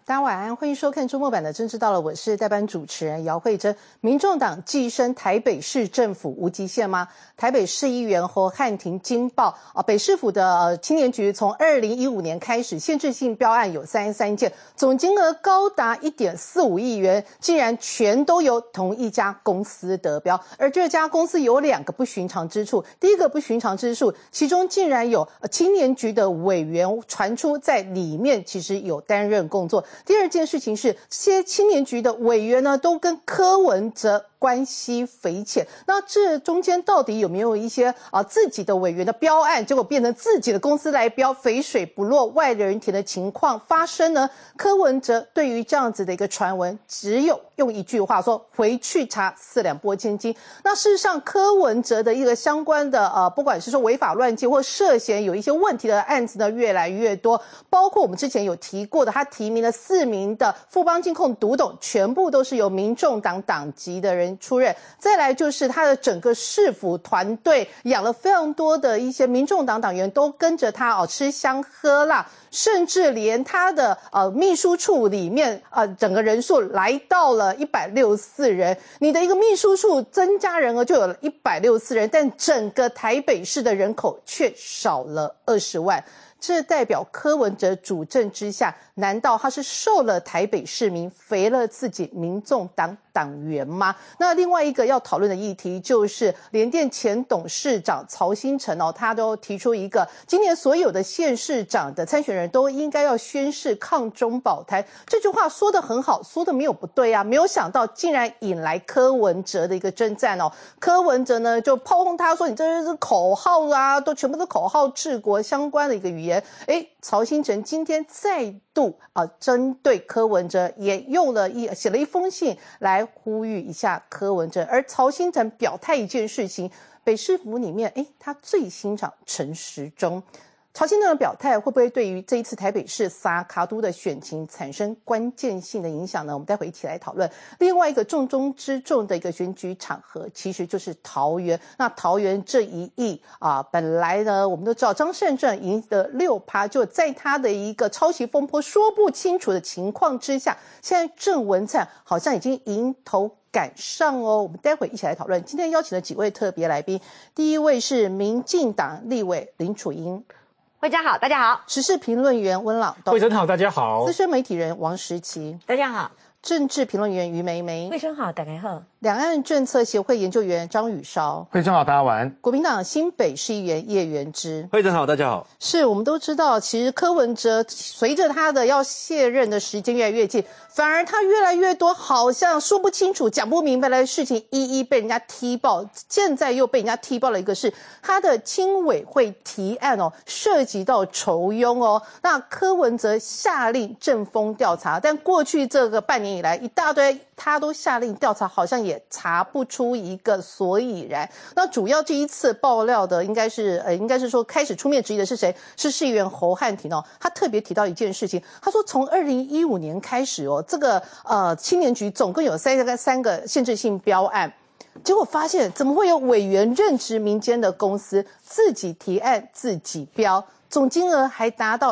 大家晚安，欢迎收看周末版的《政治到了》，我是代班主持人姚慧珍。民众党寄生台北市政府无极限吗？台北市议员侯汉廷惊爆北市府的青年局从2015年开始限制性标案有33件，总金额高达1.45亿元，竟然全都由同一家公司得标。而这家公司有2个不寻常之处，第一个不寻常之处，其中竟然有青年局的委员传出在里面其实有担任工作。第二件事情是，这些青年局的委员呢，都跟柯文哲关系匪浅。那这中间到底有没有一些自己的委员的标案，结果变成自己的公司来标，肥水不落外人田的情况发生呢？柯文哲对于这样子的一个传闻，只有用一句话说：回去查4两拨千斤。那事实上，柯文哲的一个相关的不管是说违法乱纪或涉嫌有一些问题的案子呢，越来越多。包括我们之前有提过的，他提名了4名的富邦金控独董，全部都是由民众党党籍的人出任。再来就是他的整个市府团队养了非常多的一些民众党党员，都跟着他吃香喝辣，甚至连他的秘书处里面整个人数来到了164人。你的一个秘书处增加人额就有了164人，但整个台北市的人口却少了20万。这代表柯文哲主政之下，难道他是受了台北市民肥了自己民众党党员吗？那另外一个要讨论的议题就是联电前董事长曹兴诚他都提出一个，今年所有的县市长的参选人都应该要宣誓抗中保台。这句话说得很好，说得没有不对啊，没有想到竟然引来柯文哲的一个征战柯文哲呢就炮轰他说，你这是口号啊，都全部都口号治国相关的一个语言。曹兴诚今天再度针对柯文哲也写了一封信来呼吁一下柯文哲。而曹兴诚表态一件事情，北市府里面他最欣赏陈时中。曹兴诚的表态会不会对于这一次台北市撒卡都的选情产生关键性的影响呢？我们待会一起来讨论。另外一个重中之重的一个选举场合，其实就是桃园。那桃园这一役本来呢，我们都知道张善政赢得6%，就在他的一个抄袭风波说不清楚的情况之下，现在郑文灿好像已经迎头赶上我们待会一起来讨论。今天邀请了几位特别来宾，第一位是民进党立委林楚茵。 慧珍好，大家好。 时事评论员温朗东， 慧珍好，大家好。 资深媒体人王时齐， 大家好。 政治评论员于梅梅， 慧珍好，大家好。 两岸政策协会研究员张宇韶， 慧珍好，大家晚安。 国民党新北市议员叶元之， 慧珍好，大家好。 是我们都知道，其实柯文哲随着他的要卸任的时间越来越近，反而他越来越多好像说不清楚、讲不明白的事情，一一被人家踢爆。现在又被人家踢爆了一个是他的青委会提案涉及到酬庸那柯文哲下令政风调查，但过去这个半年以来，一大堆他都下令调查，好像也查不出一个所以然。那主要这一次爆料的应该是说开始出面质疑的是谁？是市议员侯汉廷他特别提到一件事情，他说从2015年开始这个青年局总共有3个限制性标案，结果发现怎么会有委员任职民间的公司自己提案自己标，总金额还达到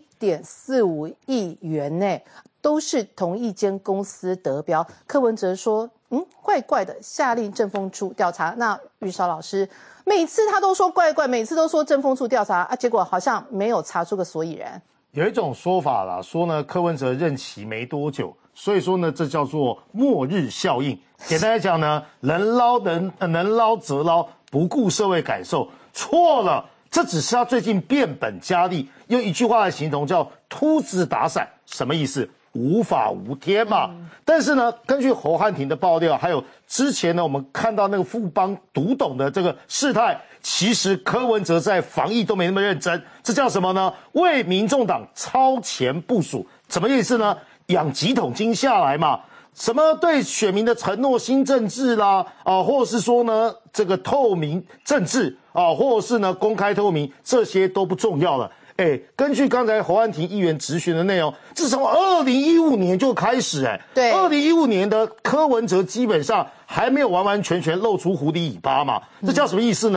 1.45亿元呢，都是同一间公司得标。柯文哲说怪怪的，下令政风处调查。那宇韶老师每次他都说怪怪，每次都说政风处调查结果好像没有查出个所以然。 有一种说法啦，说呢柯文哲任期没多久，所以说呢这叫做末日效应。简单来讲呢，能捞则捞，不顾社会感受。错了，这只是他最近变本加厉，用一句话来形容叫秃子打伞。什么意思？无法无天嘛。但是呢，根据侯汉廷的爆料，还有之前呢我们看到那个富邦独董的这个事态，其实柯文哲在防疫都没那么认真。这叫什么呢？为民众党超前部署。什么意思呢？养几桶金下来嘛。什么对选民的承诺新政治啦或者是说呢这个透明政治或者是呢公开透明，这些都不重要了。根据刚才侯汉廷议员质询的内容，自从2015年就开始对 ，2015年的柯文哲基本上还没有完完全全露出狐狸尾巴嘛。这叫什么意思呢？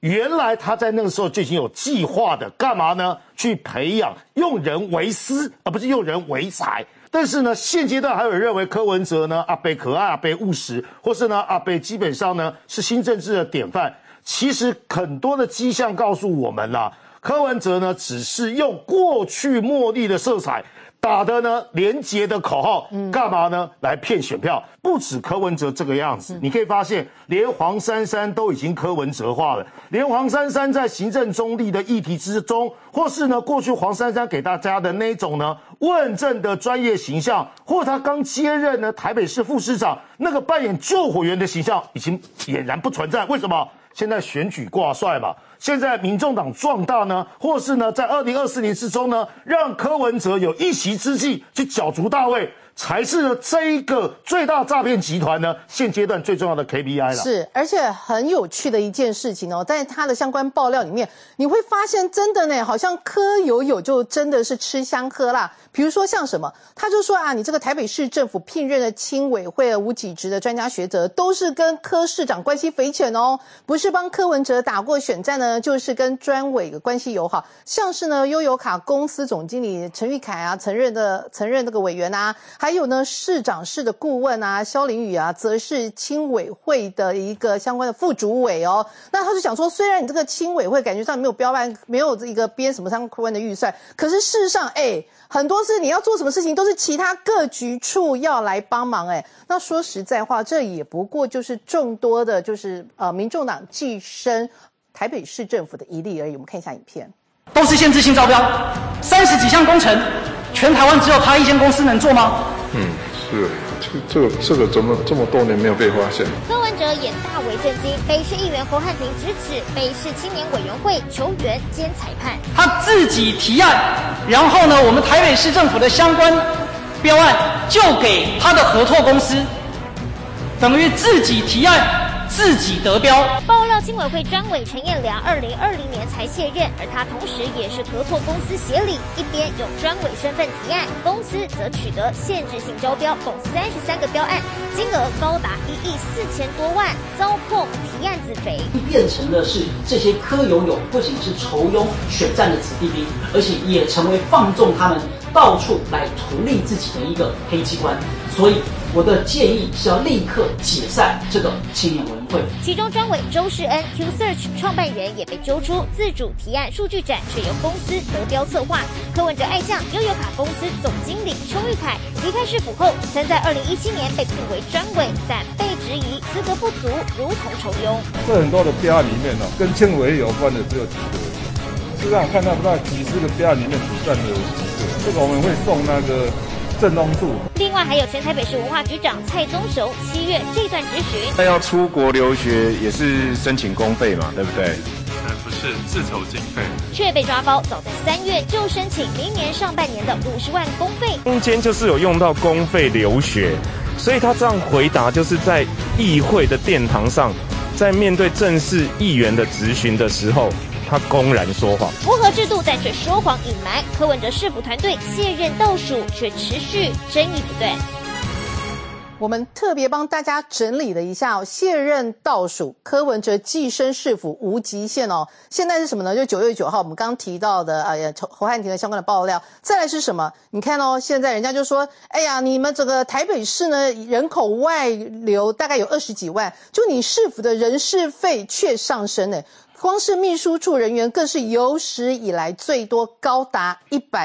原来他在那个时候就已经有计划的，干嘛呢？去培养用人为师，而不是用人为才。但是呢，现阶段还有人认为柯文哲呢，阿北可爱，阿北务实，或是呢，阿北基本上呢是新政治的典范。其实很多的迹象告诉我们啦，柯文哲呢只是用过去茉莉的色彩。打的呢连结的口号，干嘛呢？来骗选票。不止柯文哲这个样子，你可以发现，连黄珊珊都已经柯文哲化了。连黄珊珊在行政中立的议题之中，或是呢过去黄珊珊给大家的那种呢问政的专业形象，或他刚接任呢台北市副市长那个扮演救火员的形象，已经俨然不存在。为什么？现在选举挂帅嘛，现在民众党壮大呢，或是呢在2024年之中呢，让柯文哲有一席之地去角逐大位，才是呢这一个最大诈骗集团呢现阶段最重要的 KPI 了。 是，而且很有趣的一件事情哦，在他的相关爆料里面，你会发现真的呢，好像柯友友就真的是吃香喝辣。比如说像什么，他就说啊，你这个台北市政府聘任的青委会无给职的专家学者，都是跟柯市长关系匪浅哦，不是帮柯文哲打过选战呢，就是跟专委的关系友好。像是呢悠游卡公司总经理陈玉凯啊，曾任那个委员啊，还有呢市长室的顾问啊萧凌宇啊，则是青委会的一个相关的副主委哦。那他就想说，虽然你这个青委会感觉上没有标办，没有一个编什么相关的预算，可是事实上很多是你要做什么事情，都是其他各局处要来帮忙那说实在话，这也不过就是众多的，就是民众党寄生台北市政府的一例而已。我们看一下影片， 都是限制性招标，30几项工程，全台湾只有他一间公司能做吗？ 是。这个怎么这么多年没有被发现？ 柯文哲也大为震惊，北市议员侯汉廷直指北市青年委员会球员兼裁判， 他自己提案，然后呢，我们台北市政府的相关标案就给他的合作公司，等于自己提案自己得标。 爆料青委会专委陈彦良2020年才卸任，而他同时也是合作公司协理，一边用专委身份提案，公司则取得限制性招标，共33个标案，金额高达1亿4000多万，遭控提案自肥。 变成的是这些柯友友不仅是酬庸选战的子弟兵，而且也成为放纵他们到处来图利自己的一个黑机关。所以我的建议是要立刻解散这个青年委员会。 其中专委周世恩 Q-Search 创办人也被揪出，自主提案数据展却由公司得标策划。柯文哲爱将悠游卡公司总经理邱玉凯离开市府后，曾在2017年被聘为专委，但被质疑资格不足，如同酬庸。 这很多的标案里面跟青委有关的只有几个，事实上看到不到几十个标案里面只占了几个，这个我们会送那个正东处。 另外还有前台北市文化局长蔡宗熟7月这段质询， 那要出国留学也是申请公费嘛，对不对？ 不是自筹经费， 却被抓包，早在3月就申请明年上半年的50万公费， 中间就是有用到公费留学，所以他这样回答就是在议会的殿堂上，在面对正式议员的质询的时候，他公然说谎， 符合制度但却说谎隐瞒。柯文哲市府团队卸任倒数，却持续争议不断。 我们特别帮大家整理了一下卸任倒数，柯文哲寄生市府无极限哦。现在是什么呢？就9月9号我们刚刚提到的侯汉廷的相关的爆料。再来是什么？你看哦，现在人家就说，哎呀，你们整个台北市呢人口外流大概有20几万，就你市府的人事费却上升呢。光是秘书处人员更是有史以来最多，高达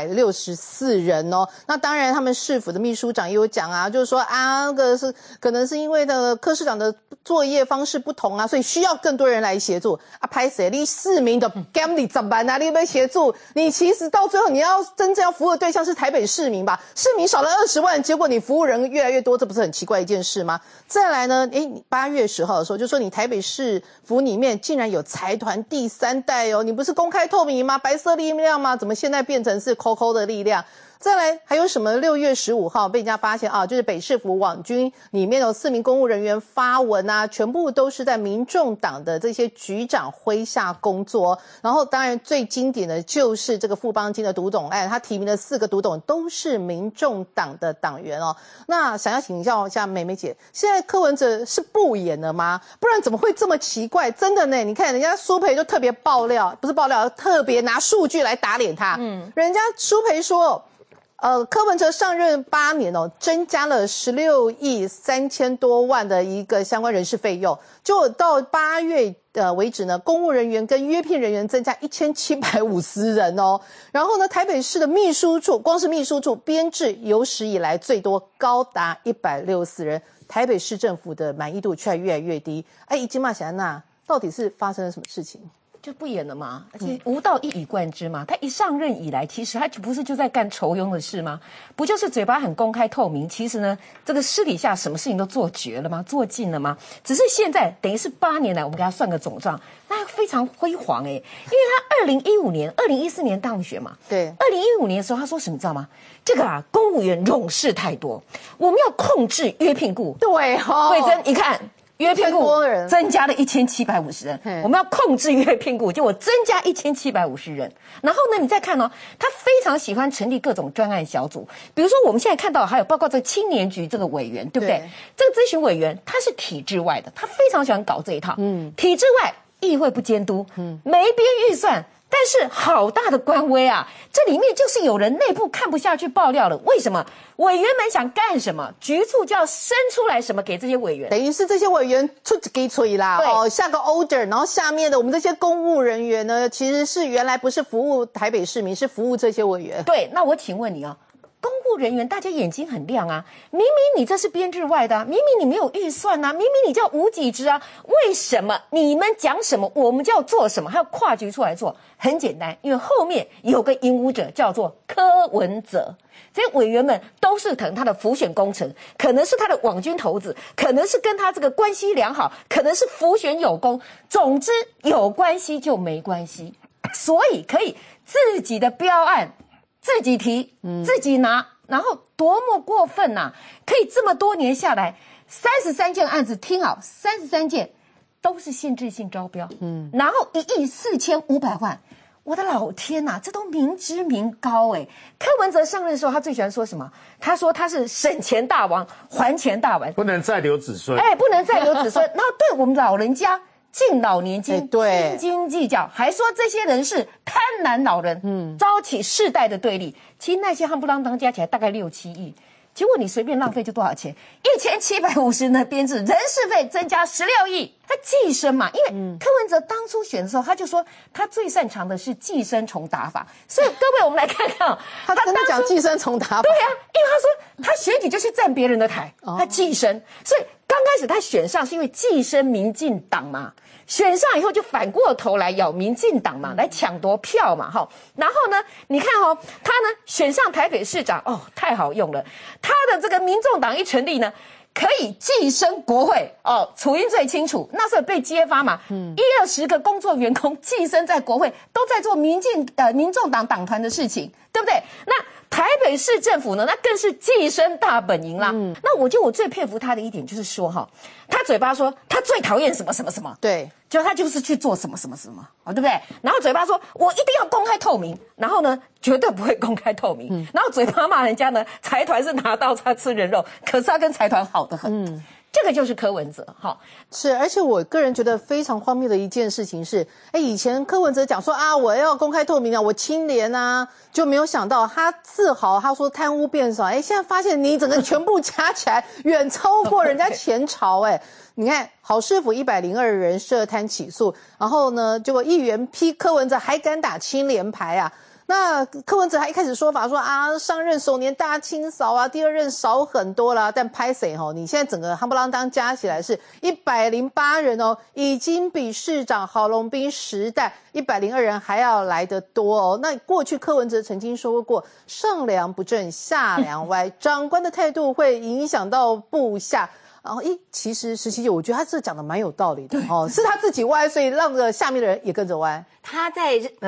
164人哦。那当然，他们市府的秘书长也有讲啊，就是说啊，那个是可能是因为的柯市长的作业方式不同啊，所以需要更多人来协助啊。拍谁？你市民的干你怎么办啊？你被协助，你其实到最后你要真正要服务的对象是台北市民吧？市民少了20万，结果你服务人越来越多，这不是很奇怪一件事吗？再来呢，8月10号的时候就说你台北市府里面竟然有财团第3代哦，你不是公开透明吗？白色力量吗？怎么现在变成是 COCO 的力量？ 再来还有什么？6月15号被人家发现啊，就是北市府网军里面有4名公务人员发文啊，全部都是在民众党的这些局长麾下工作。然后当然最经典的就是这个富邦金的独董案，他提名的4个独董都是民众党的党员哦。那想要请教一下美美姐，现在柯文哲是不演了吗？不然怎么会这么奇怪？真的呢，你看人家苏培就特别爆料，不是爆料，特别拿数据来打脸他。人家苏培说，柯文哲上任8年哦，增加了16亿3000多万的一个相关人事费用，就到8月为止呢，公务人员跟约聘人员增加1750人哦。然后呢，台北市的秘书处，光是秘书处编制有史以来最多，高达164人。台北市政府的满意度却越来越低。已经嘛，小安娜，到底是发生了什么事情？ 就不演了嘛，而且吴道一以贯之嘛。他一上任以来，其实他不是就在干酬庸的事吗？不就是嘴巴很公开透明，其实呢，这个私底下什么事情都做绝了吗？做尽了吗？只是现在等于是8年来，我们给他算个总账，那非常辉煌因为他2015年、2014年当选嘛。 对 ，2015年的时候他说什么你知道吗？这个公务员冗事太多，我们要控制约聘雇。 对哦， 慧珍，你看。约聘雇增加了1750人，我们要控制约聘雇，结果增加1750人。然后呢，你再看他非常喜欢成立各种专案小组，比如说我们现在看到还有包括这青年局这个委员，对不对？这个咨询委员他是体制外的，他非常喜欢搞这一套。体制外，议会不监督，没编预算。但是好大的官威啊！这里面就是有人内部看不下去爆料了。为什么？委员们想干什么，局处就要生出来什么给这些委员， 等于是这些委员出给吹啦，下个 order， 然后下面的我们这些公务人员呢，其实是原来不是服务台北市民，是服务这些委员。 对，那我请问你公务人员大家眼睛很亮啊，明明你这是编制外的明明你没有预算明明你叫无给职为什么你们讲什么我们就要做什么，还要跨局出来做？很简单，因为后面有个引武者叫做柯文哲，这些委员们都是他的辅选工程，可能是他的网军头子，可能是跟他这个关系良好，可能是辅选有功，总之有关系就没关系，所以可以自己的标案自己提，自己拿，然后多么过分可以这么多年下来，33件案子，听好，33件都是限制性招标，然后1亿4500万，我的老天这都明知名高柯文哲上任的时候，他最喜欢说什么？他说他是省钱大王，还钱大王， 不能再留子孙， 不能再留子孙，然后对我们老人家。敬老年金，斤斤计较，还说这些人是贪婪老人，招起世代的对立。其实那些夯不啷当加起来大概6、7亿，结果你随便浪费就多少钱？1750人的编制，人事费增加16亿。他寄生嘛，因为柯文哲当初选的时候，他就说他最擅长的是寄生虫打法。所以各位，我们来看看他真的讲寄生虫打法。 对因为他说他选举就是占别人的台，他寄生，所以刚开始他选上是因为寄生民进党嘛。选上以后就反过头来咬民进党嘛，来抢夺票嘛，然后呢，你看他呢选上台北市长，太好用了，他的这个民众党一成立呢，可以寄生国会楚英最清楚，那时候被揭发嘛，20个工作员工寄生在国会，都在做民众党党团的事情，对不对？那台北市政府呢，那更是寄生大本营啦。那我觉得我最佩服他的一点就是说他嘴巴说他最讨厌什么什么什么， 对， 就他就是去做什么什么什么，对不对？然后嘴巴说我一定要公开透明，然后呢绝对不会公开透明，然后嘴巴骂人家呢，财团是拿刀叉吃人肉，可是他跟财团好得很。这个就是柯文哲是，而且我个人觉得非常荒谬的一件事情是，以前柯文哲讲说我要公开透明我清廉就没有想到他自豪，他说贪污变少，现在发现你整个全部加起来远超过人家前朝你看好市府102人涉贪起诉，然后呢，结果议员批柯文哲还敢打清廉牌那柯文哲还一开始说法说上任首年大清扫第二任少很多啦，但拍谁你现在整个夯不啷当加起来是108人已经比市长郝龙斌时代102人还要来得多那过去柯文哲曾经说过，上梁不正下梁歪，长官的态度会影响到部下。然后其实17姐，我觉得他这讲的蛮有道理的是他自己歪，所以让下面的人也跟着歪。 他在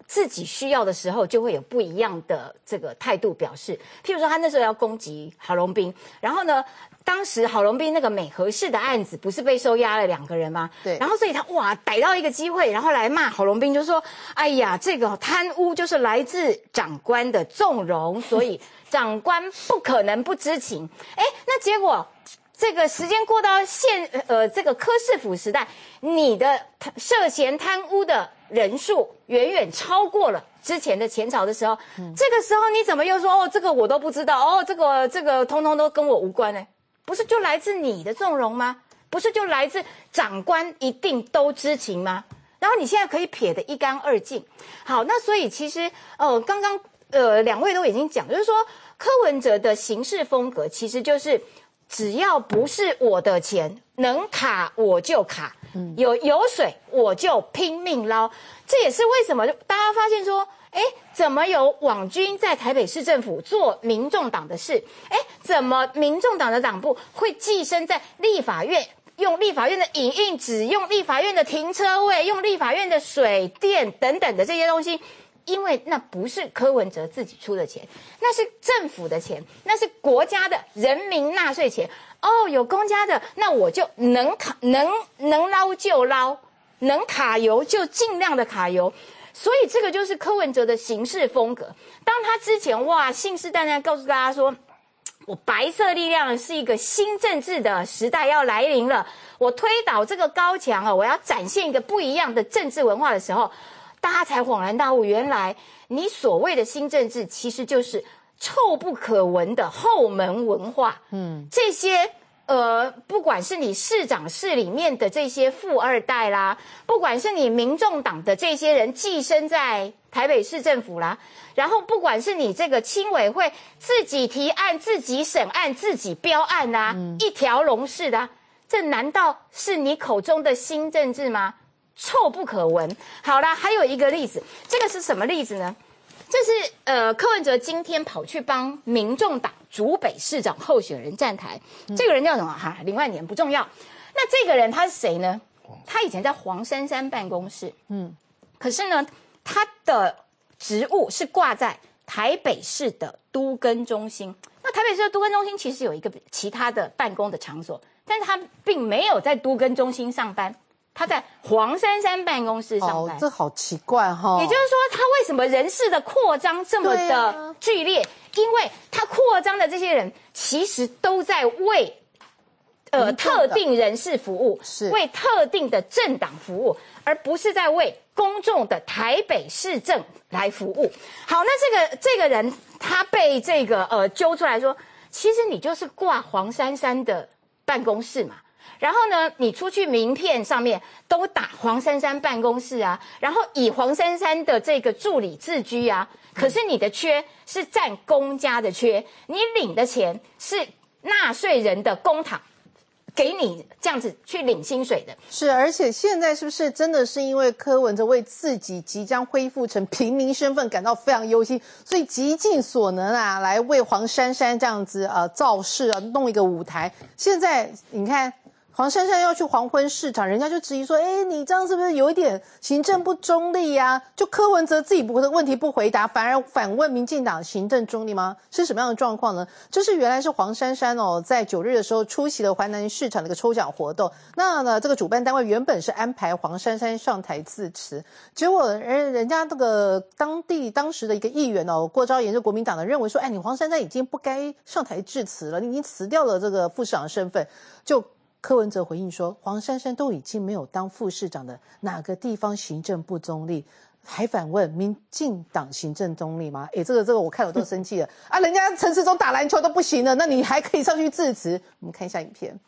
自己需要的时候，就会有不一样的这个态度表示。譬如说，他那时候要攻击郝龙斌，然后呢，当时郝龙斌那个美和市的案子不是被收押了2个人吗？ 对。 然后所以他逮到一个机会，然后来骂郝龙斌，就说：“哎呀，这个贪污就是来自长官的纵容，所以长官不可能不知情。”哎，那结果。这个时间过到这个柯市府时代，你的涉嫌贪污的人数远远超过了之前的前朝的时候，这个时候你怎么又说这个我都不知道这个通通都跟我无关呢？不是就来自你的纵容吗？不是就来自长官一定都知情吗？然后你现在可以撇得一干二净。好，那所以其实刚刚2位都已经讲，就是说柯文哲的行事风格其实就是。只要不是我的钱，能卡我就卡，有水我就拼命捞。这也是为什么大家发现说，怎么有网军在台北市政府做民众党的事？怎么民众党的党部会寄生在立法院，用立法院的影印纸，用立法院的停车位，用立法院的水电等等的这些东西？因为那不是柯文哲自己出的钱，那是政府的钱，那是国家的人民纳税钱。有公家的，那我就能捞就捞，能卡油就尽量的卡油。所以这个就是柯文哲的行事风格。当他之前信誓旦旦告诉大家说，我白色力量是一个新政治的时代要来临了，我推倒这个高墙我要展现一个不一样的政治文化的时候。大家才恍然大悟，原来你所谓的新政治其实就是臭不可闻的后门文化。这些不管是你市长室里面的这些富二代啦，不管是你民众党的这些人寄生在台北市政府啦，然后不管是你这个青委会自己提案、自己审案、自己标案啦，一条龙式的，这难道是你口中的新政治吗？臭不可闻。好啦，还有一个例子，这个是什么例子呢？这是柯文哲今天跑去帮民众党竹北市长候选人站台，这个人叫什么？林万年不重要。那这个人他是谁呢？他以前在黄珊珊办公室，可是呢，他的职务是挂在台北市的都更中心。那台北市的都更中心其实有一个其他的办公的场所，但是他并没有在都更中心上班。他在黄珊珊办公室上班， 这好奇怪哈。 也就是说，他为什么人事的扩张这么的剧烈？因为他扩张的这些人其实都在为特定人士服务，为特定的政党服务，而不是在为公众的台北市政来服务。好，那这个人他被这个揪出来说，其实你就是挂黄珊珊的办公室嘛。然后呢，你出去名片上面都打黄珊珊办公室啊，然后以黄珊珊的这个助理自居啊，可是你的缺是占公家的缺，你领的钱是纳税人的公帑给你这样子去领薪水的。 是，而且现在是不是真的是因为柯文哲为自己即将恢复成平民身份感到非常忧心，所以极尽所能来为黄珊珊这样子造势弄一个舞台。现在你看。黄珊珊要去黄昏市场，人家就质疑说，你这样是不是有一点行政不中立啊？就柯文哲自己问题不回答，反而反问民进党行政中立吗？是什么样的状况呢？这是原来是黄珊珊在9日的时候出席了淮南市场的一个抽奖活动。那呢，这个主办单位原本是安排黄珊珊上台致辞，结果人家这个当时的一个议员郭昭言，是国民党的，认为说，你黄珊珊已经不该上台致辞了，你已经辞掉了这个副市长的身份，就。柯文哲回应说，黄珊珊都已经没有当副市长的，哪个地方行政不中立？还反问民进党行政中立吗？这个我看我都生气了啊！人家陈时中打篮球都不行了，那你还可以上去致辞？我们看一下影片。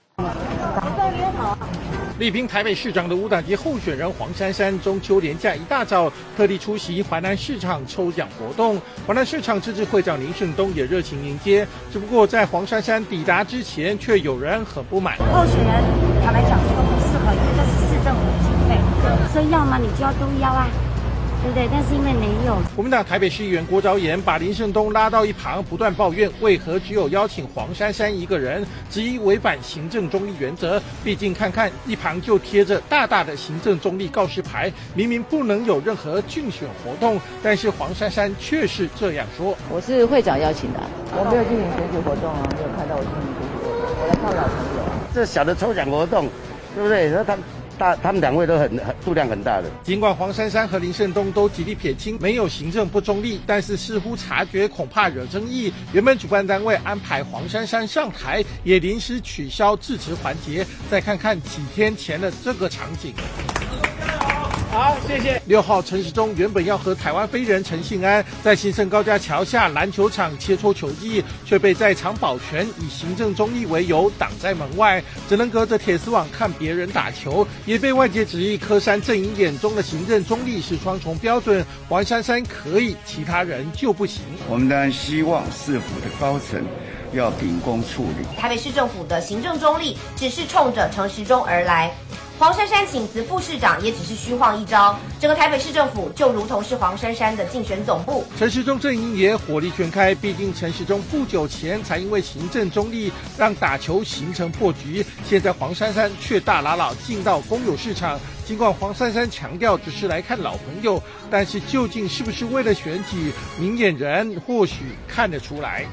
力拼台北市长的无党籍候选人黄珊珊，中秋连假一大早特地出席淮南市场抽奖活动。淮南市场自治会长林胜东也热情迎接，只不过在黄珊珊抵达之前，却有人很不满。 候选人坦白讲，这个不适合，因为这是市政府经费，所以要么你就要都要啊。 对，但是因为没有。 国民党台北市议员郭昭言把林胜东拉到一旁，不断抱怨为何只有邀请黄珊珊一个人，质疑违反行政中立原则。毕竟看看一旁就贴着大大的行政中立告示牌，明明不能有任何竞选活动，但是黄珊珊却是这样说：“ 我是会长邀请的，我没有进行选举活动啊，没有看到我进行选举活动，我来看老朋友。 这小的抽奖活动，对不对？那他们两位都很数量很大的。 尽管黄珊珊和林胜东都极力撇清没有行政不中立，但是似乎察觉恐怕惹争议，原本主办单位安排黄珊珊上台，也临时取消致辞环节。再看看几天前的这个场景。好，谢谢。6号陈时中原本要和台湾飞人陈信安在新盛高架桥下篮球场切磋球技，却被在场保全以行政中立为由挡在门外，只能隔着铁丝网看别人打球，也被外界质疑柯山阵营眼中的行政中立是双重标准，黄珊珊可以，其他人就不行。 我们当然希望市府的高层要秉公处理。 台北市政府的行政中立只是冲着陈时中而来。黄珊珊请辞副市长也只是虚晃一招，整个台北市政府就如同是黄珊珊的竞选总部。 陈时中阵营也火力全开，毕竟陈时中不久前才因为行政中立让打球形成破局，现在黄珊珊却大喇喇进到公有市场。尽管黄珊珊强调只是来看老朋友，但是究竟是不是为了选举，明眼人或许看得出来。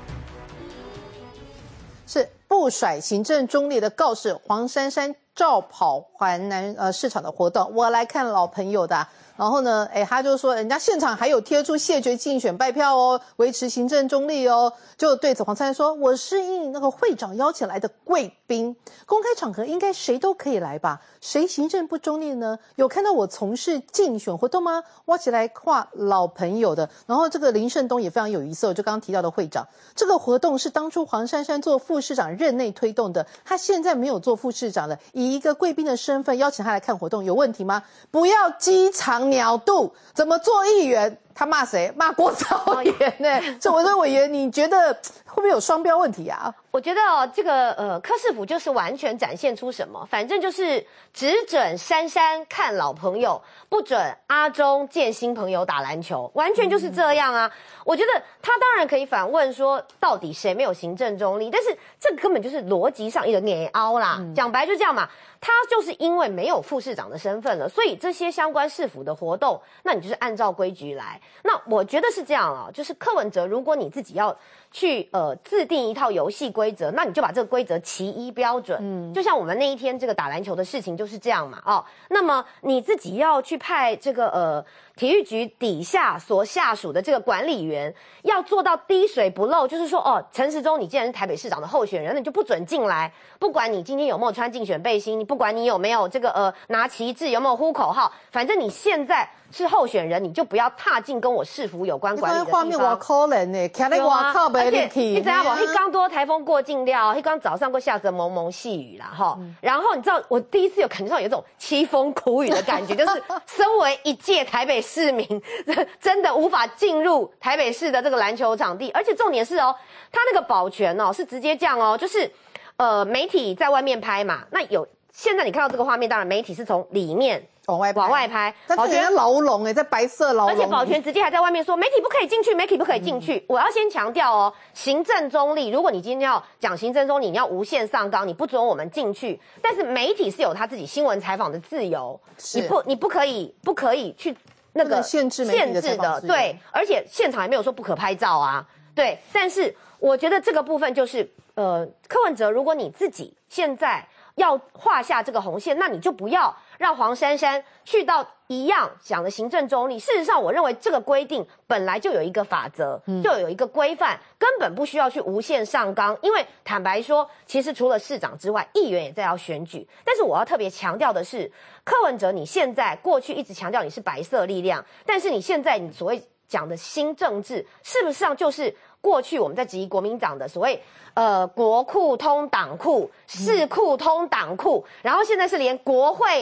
是不甩行政中立的告示，黄珊珊照跑华南市场的活动，我来看老朋友的啊。然后呢，他就说人家现场还有贴出谢绝竞选拜票哦，维持行政中立哦。就对此黄珊珊说，我是应那个会长邀请来的贵宾，公开场合应该谁都可以来吧？谁行政不中立呢？有看到我从事竞选活动吗？挖起来跨老朋友的。然后这个林胜东也非常有意思哦，就刚刚提到的会长，这个活动是当初黄珊珊做副市长任内推动的，他现在没有做副市长了，以一个贵宾的身份邀请他来看活动，有问题吗？不要鸡肠鸟肚，怎么做议员？他骂谁？骂郭昭言呢？这我说委员，你觉得会不会有双标问题啊？ 我觉得这个柯市府就是完全展现出什么，反正就是只准珊珊看老朋友，不准阿中见新朋友打篮球，完全就是这样啊。我觉得他当然可以反问说，到底谁没有行政中立？但是这根本就是逻辑上一个碾凹啦。讲白就这样嘛，他就是因为没有副市长的身份了，所以这些相关市府的活动，那你就是按照规矩来。那我觉得是这样啊，就是柯文哲，如果你自己要去制定一套游戏规则，那你就把这个规则齐一标准。就像我们那一天这个打篮球的事情就是这样嘛。哦，那么你自己要去派这个体育局底下所下属的这个管理员，要做到滴水不漏，就是说哦，陈时中你既然是台北市长的候选人，那你就不准进来，不管你今天有没有穿竞选背心，你不管你有没有这个拿旗帜，有没有呼口号，反正你现在是候选人，你就不要踏进跟我市府有关管理的地方。 画面我可怜呢，卡在外口没力气。 你知道不？迄刚多台风过境了，迄刚早上过下着蒙蒙细雨啦，哈。然后你知道，我第一次有感觉到有一种凄风苦雨的感觉，就是身为一届台北市民，真的无法进入台北市的这个篮球场地，而且重点是哦，他那个保全哦是直接这样哦，就是媒体在外面拍嘛，那现在你看到这个画面，当然媒体是从里面往外拍， 但是人家牢笼在白色牢笼， 而且保全直接还在外面说媒体不可以进去，媒体不可以进去。我要先强调哦，行政中立，如果你今天要讲行政中立，你要无限上纲，你不准我们进去，但是媒体是有他自己新闻采访的自由，你不可以去那个限制媒体的采访自由， 对，而且现场也没有说不可拍照啊，对，但是我觉得这个部分就是柯文哲，如果你自己现在要画下这个红线，那你就不要让黄珊珊去到一样讲的行政中立。事实上，我认为这个规定本来就有一个法则，就有一个规范，根本不需要去无限上纲。因为坦白说，其实除了市长之外，议员也在要选举。但是我要特别强调的是，柯文哲，你现在过去一直强调你是白色力量，但是你现在你所谓讲的新政治，事实上就是过去我们在质疑国民党的所谓国库通党库，市库通党库，然后现在是连国会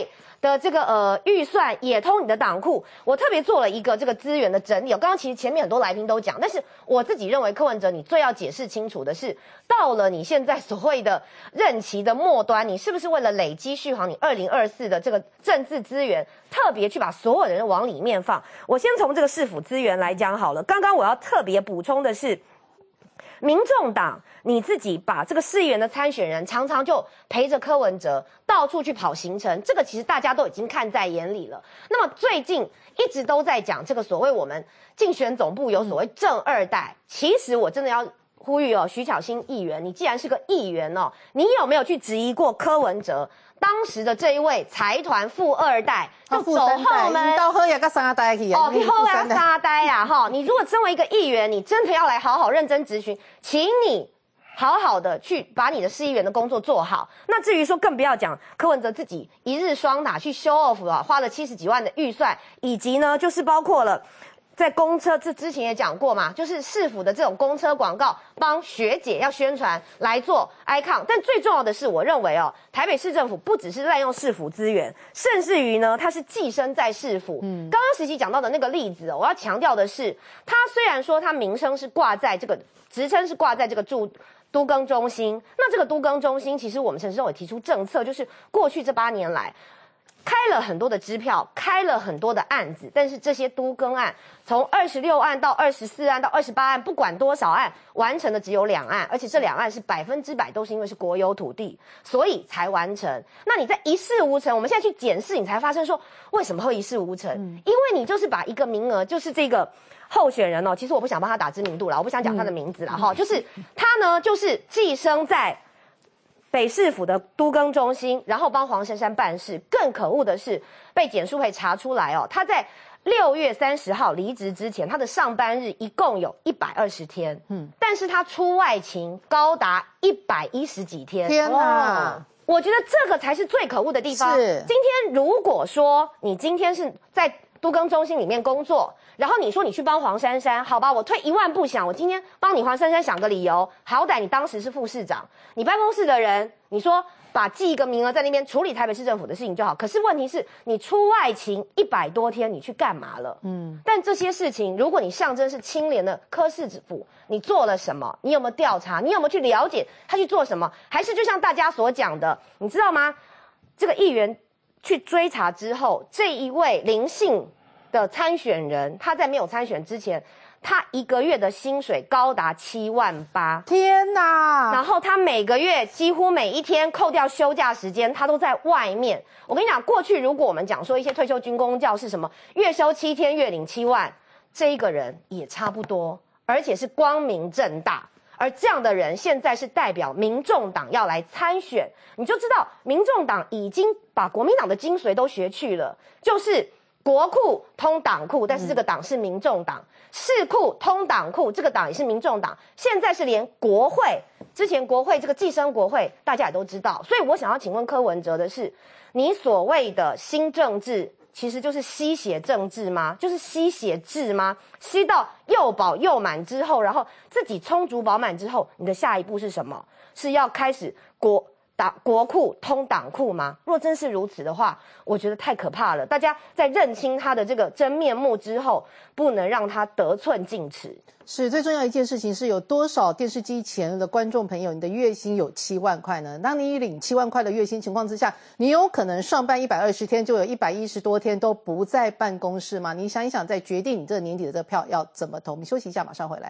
的这个预算也通你的党库。我特别做了一个这个资源的整理。刚刚其实前面很多来宾都讲，但是我自己认为柯文哲你最要解释清楚的是，到了你现在所谓的任期的末端，你是不是为了累积续航你2024的这个政治资源，特别去把所有人往里面放？我先从这个市府资源来讲好了。刚刚我要特别补充的是，民众党你自己把这个市议员的参选人常常就陪着柯文哲到处去跑行程，这个其实大家都已经看在眼里了。那么最近一直都在讲这个所谓我们竞选总部有所谓正二代，其实我真的要呼吁徐巧芯议员，你既然是个议员你有没有去质疑过柯文哲当时的这一位财团富二代就走后门， 到喝也个三代去去后呀三代呀你如果身为一个议员，你真的要来好好认真质询，请你好好的去把你的市议员的工作做好。那至于说更不要讲柯文哲自己一日双打去 show off 花了70几万的预算，以及呢就是包括了在公车，这之前也讲过嘛，就是市府的这种公车广告，帮学姐要宣传来做 icon。但最重要的是，我认为台北市政府不只是滥用市府资源，甚至于呢，它是寄生在市府。刚刚时期讲到的那个例子我要强调的是，它虽然说它名声是挂在这个职称是挂在这个都更中心，那这个都更中心，其实我们陈时中也提出政策，就是过去这8年来，开了很多的支票，开了很多的案子，但是这些都更案从26案到24案到28案，不管多少案，完成的只有2案，而且这2案是100%都是因为是国有土地，所以才完成。那你在一事无成，我们现在去检视，你才发现说为什么会一事无成？因为你就是把一个名额，就是这个候选人其实我不想帮他打知名度啦，我不想讲他的名字啦就是他呢就是寄生在北市府的都更中心，然后帮黄珊珊办事。更可恶的是，被检疏会查出来他在6月30号离职之前，他的上班日一共有120天，但是他出外勤高达110几天。 天哪！ 我觉得这个才是最可恶的地方。 是， 今天如果说你今天是在都更中心里面工作，然后你说你去帮黄珊珊，好吧，我退1万步想，我今天帮你黄珊珊想个理由，好歹你当时是副市长，你办公室的人，你说把记一个名额在那边处理台北市政府的事情就好。可是问题是你出外勤100多天，你去干嘛了？但这些事情，如果你象征是清廉的柯市府，你做了什么？你有没有调查？你有没有去了解他去做什么？还是就像大家所讲的，你知道吗？这个议员去追查之后，这一位林姓的参选人，他在没有参选之前，他1个月的薪水高达7万8， 天哪！ 然后他每个月几乎每一天扣掉休假时间，他都在外面。我跟你讲，过去如果我们讲说一些退休军公教是什么月休7天，月领7万，这一个人也差不多，而且是光明正大。而这样的人现在是代表民众党要来参选，你就知道民众党已经把国民党的精髓都学去了，就是国库通党库，但是这个党是民众党；市库通党库，这个党也是民众党。现在是连国会，之前国会这个寄生国会，大家也都知道。所以我想要请问柯文哲的是，你所谓的新政治，其实就是吸血政治吗？就是吸血制吗？吸到又饱又满之后，然后自己充足饱满之后，你的下一步是什么？是要开始国库通党库吗？若真是如此的话，我觉得太可怕了。大家在认清他的这个真面目之后，不能让他得寸进尺。 是最重要一件事情是有多少电视机前的观众朋友，你的月薪有7万块呢？当你领7万块的月薪情况之下，你有可能上班120天就有110多天都不在办公室吗？你想一想，再决定你这年底的这个票要怎么投。我们休息一下，马上回来。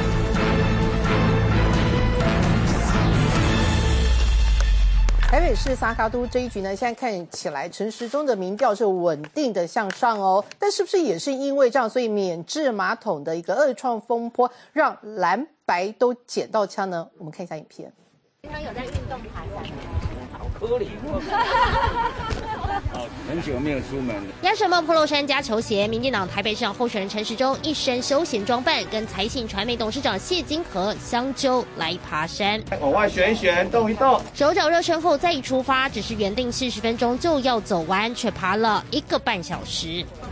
台北市萨卡都这一局呢，现在看起来陈时中的民调是稳定的向上但是不是也是因为这样，所以免治马桶的一个二创风波，让蓝白都捡到枪呢？我们看一下影片。 平常有在运动爬山吗？ 好可怜很久没有出门了。 鸭舌帽、polo 衫加球鞋，民进党台北市长候选人陈时中一身休闲装扮，跟财信传媒董事长谢金河相揪来爬山， 往外旋一旋，动一动， 手脚热身后再一出发，只是原定40分钟就要走完，却爬了1个半小时。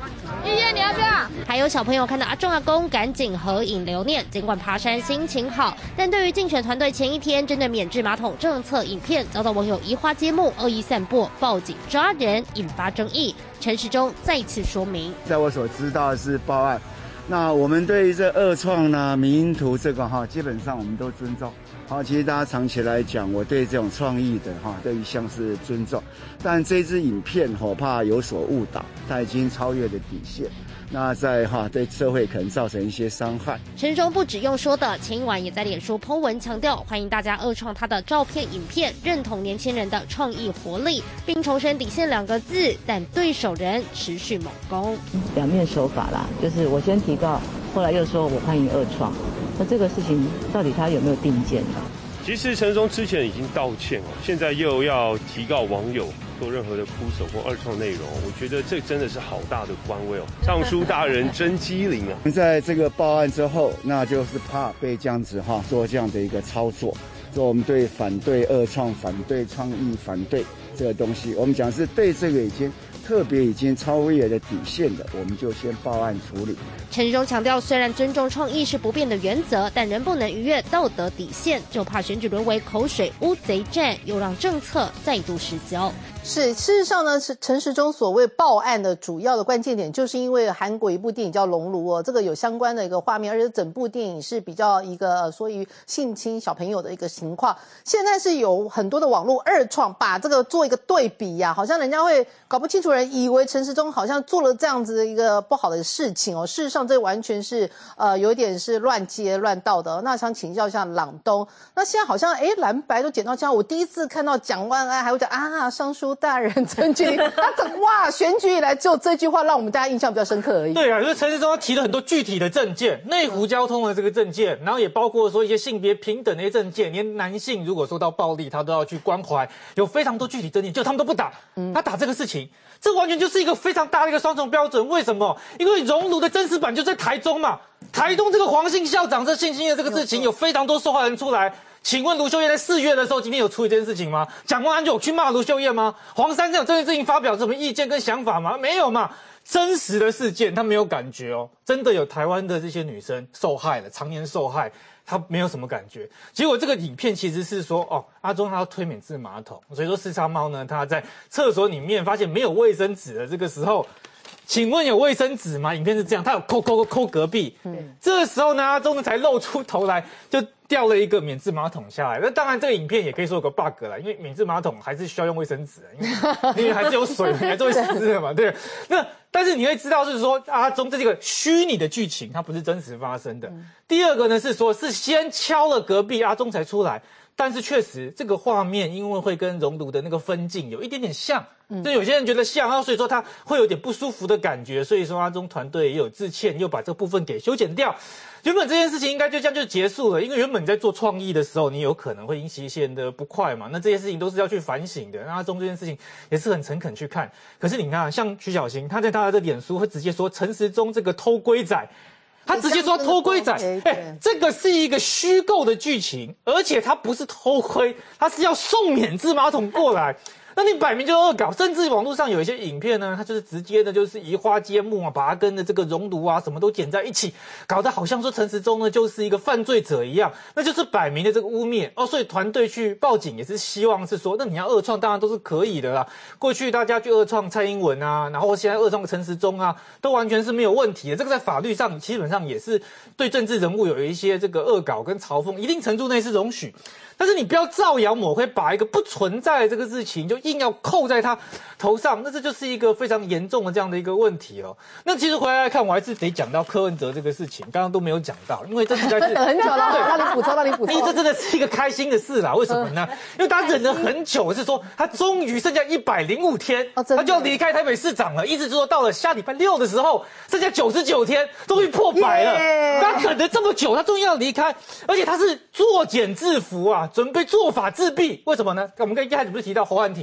爷爷你要不要？还有小朋友看到阿中阿公赶紧合影留念，尽管爬山心情好，但对于竞选团队前一天针对免治马桶政策影片遭到网友移花接木、恶意散播、报警抓人，引发争议。陈时中再次说明， 在我所知道的是报案，那我们对于这恶创呢、迷因图这个基本上我们都尊重。其实大家长期来讲，我对这种创意的都一向是尊重，但这支影片怕有所误导，它已经超越了底线。那在对社会可能造成一些伤害。 陈时中不只用说的，前一晚也在脸书 po 文强调，欢迎大家恶创他的照片、影片，认同年轻人的创意活力，并重申底线2个字，但对手人持续猛攻。 两面手法啦，就是我先提告，后来又说我欢迎恶创，那这个事情到底他有没有定见呢？ 其实陈时中之前已经道歉了，现在又要提告网友做任何的铺手或二创内容，我觉得这真的是好大的官威哦！尚书大人真机灵啊！ 在这个报案之后，那就是怕被这样子做这样的一个操作，所以我们反对恶创、反对创意、反对这个东西，我们讲是对这个已经超越了底线的，我们就先报案处理。 陈时中强调，虽然尊重创意是不变的原则，但仍不能逾越道德底线，就怕选举沦为口水乌贼战，又让政策再度失焦。 是，事实上呢，是陈时中所谓报案的主要的关键点，就是因为韩国一部电影叫《熔炉》哦，这个有相关的一个画面，而且整部电影是比较一个说于性侵小朋友的一个情况。现在是有很多的网络二创把这个做一个对比呀，好像人家会搞不清楚，人以为陈时中好像做了这样子的一个不好的事情哦，事实上这完全是有点是乱接乱道的。那想请教一下朗东，那现在好像蓝白都捡到枪，我第一次看到蒋万安还会讲尚书大人陈菊，哇，选举以来只有这句话让我们大家印象比较深刻而已。 对啊，就是陈时中他提了很多具体的政见，内湖交通的这个政见，然后也包括说一些性别平等的一些政见，连男性如果受到暴力，他都要去关怀，有非常多具体政见，就他们都不打，他打这个事情，这完全就是一个非常大的一个双重标准。为什么？因为熔炉的真实版就在台中嘛，台中这个黄姓校长这性侵的这个事情，有非常多受害人出来。请问卢秀燕在4月的时候，今天有处理这件事情吗？蒋万安就有去骂卢秀燕吗？黄珊珊有这件事情发表什么意见跟想法吗？没有嘛。真实的事件他没有感觉哦，真的有台湾的这些女生受害了，常年受害，他没有什么感觉。结果这个影片其实是说，阿中他要推免治马桶，所以说四叉猫呢，他在厕所里面发现没有卫生纸的这个时候。请问有卫生纸吗？影片是这样，他有抠隔壁。这个时候呢，阿中呢才露出头来，就掉了一个免治马桶下来。那当然，这个影片也可以说有个 bug 啦，因为免治马桶还是需要用卫生纸，因为还是有水，你还是会湿的嘛。对。那但是你会知道，是说阿中这是一个虚拟的剧情，它不是真实发生的。第二个呢是说，是先敲了隔壁，阿中才出来。但是确实，这个画面因为会跟熔炉的那个分镜有一点点像，就有些人觉得像，然后所以说他会有点不舒服的感觉，所以说阿中团队也有致歉，又把这部分给修剪掉。原本这件事情应该就这样就结束了，因为原本你在做创意的时候，你有可能会引起一些人的不快嘛，那这些事情都是要去反省的。那阿中这件事情也是很诚恳去看，可是你看，像徐小新，他在他的脸书会直接说陈时中这个偷龟仔。他直接说偷龟仔，这个是一个虚构的剧情，而且他不是偷窥，他是要送免治马桶过来。那你摆明就恶搞，甚至网络上有一些影片呢，它就是直接的，就是移花接木啊，把它跟的这个熔炉啊什么都剪在一起，搞得好像说陈时中呢就是一个犯罪者一样，那就是摆明的这个污蔑哦。所以团队去报警也是希望是说，那你要恶创当然都是可以的啦。过去大家去恶创蔡英文啊，然后现在恶创陈时中啊，都完全是没有问题的。这个在法律上基本上也是对政治人物有一些这个恶搞跟嘲讽，一定程度内是容许。但是你不要造谣抹黑，把一个不存在的这个事情就硬要扣在他头上，那这就是一个非常严重的这样的一个问题了。那其实回来看，我还是得讲到柯文哲这个事情，刚刚都没有讲到，因为这实在是等很久了。对，让你补充。 因为这真的是一个开心的事啦。为什么呢？因为他忍了很久，是说他终于剩下105天，他就要离开台北市长了，一直说到了下礼拜6的时候，剩下99天，终于破100了。他等了这么久，他终于要离开，而且他是作茧自缚啊。准备做法自毙，为什么呢？我们刚一开始不是提到侯汉廷吗？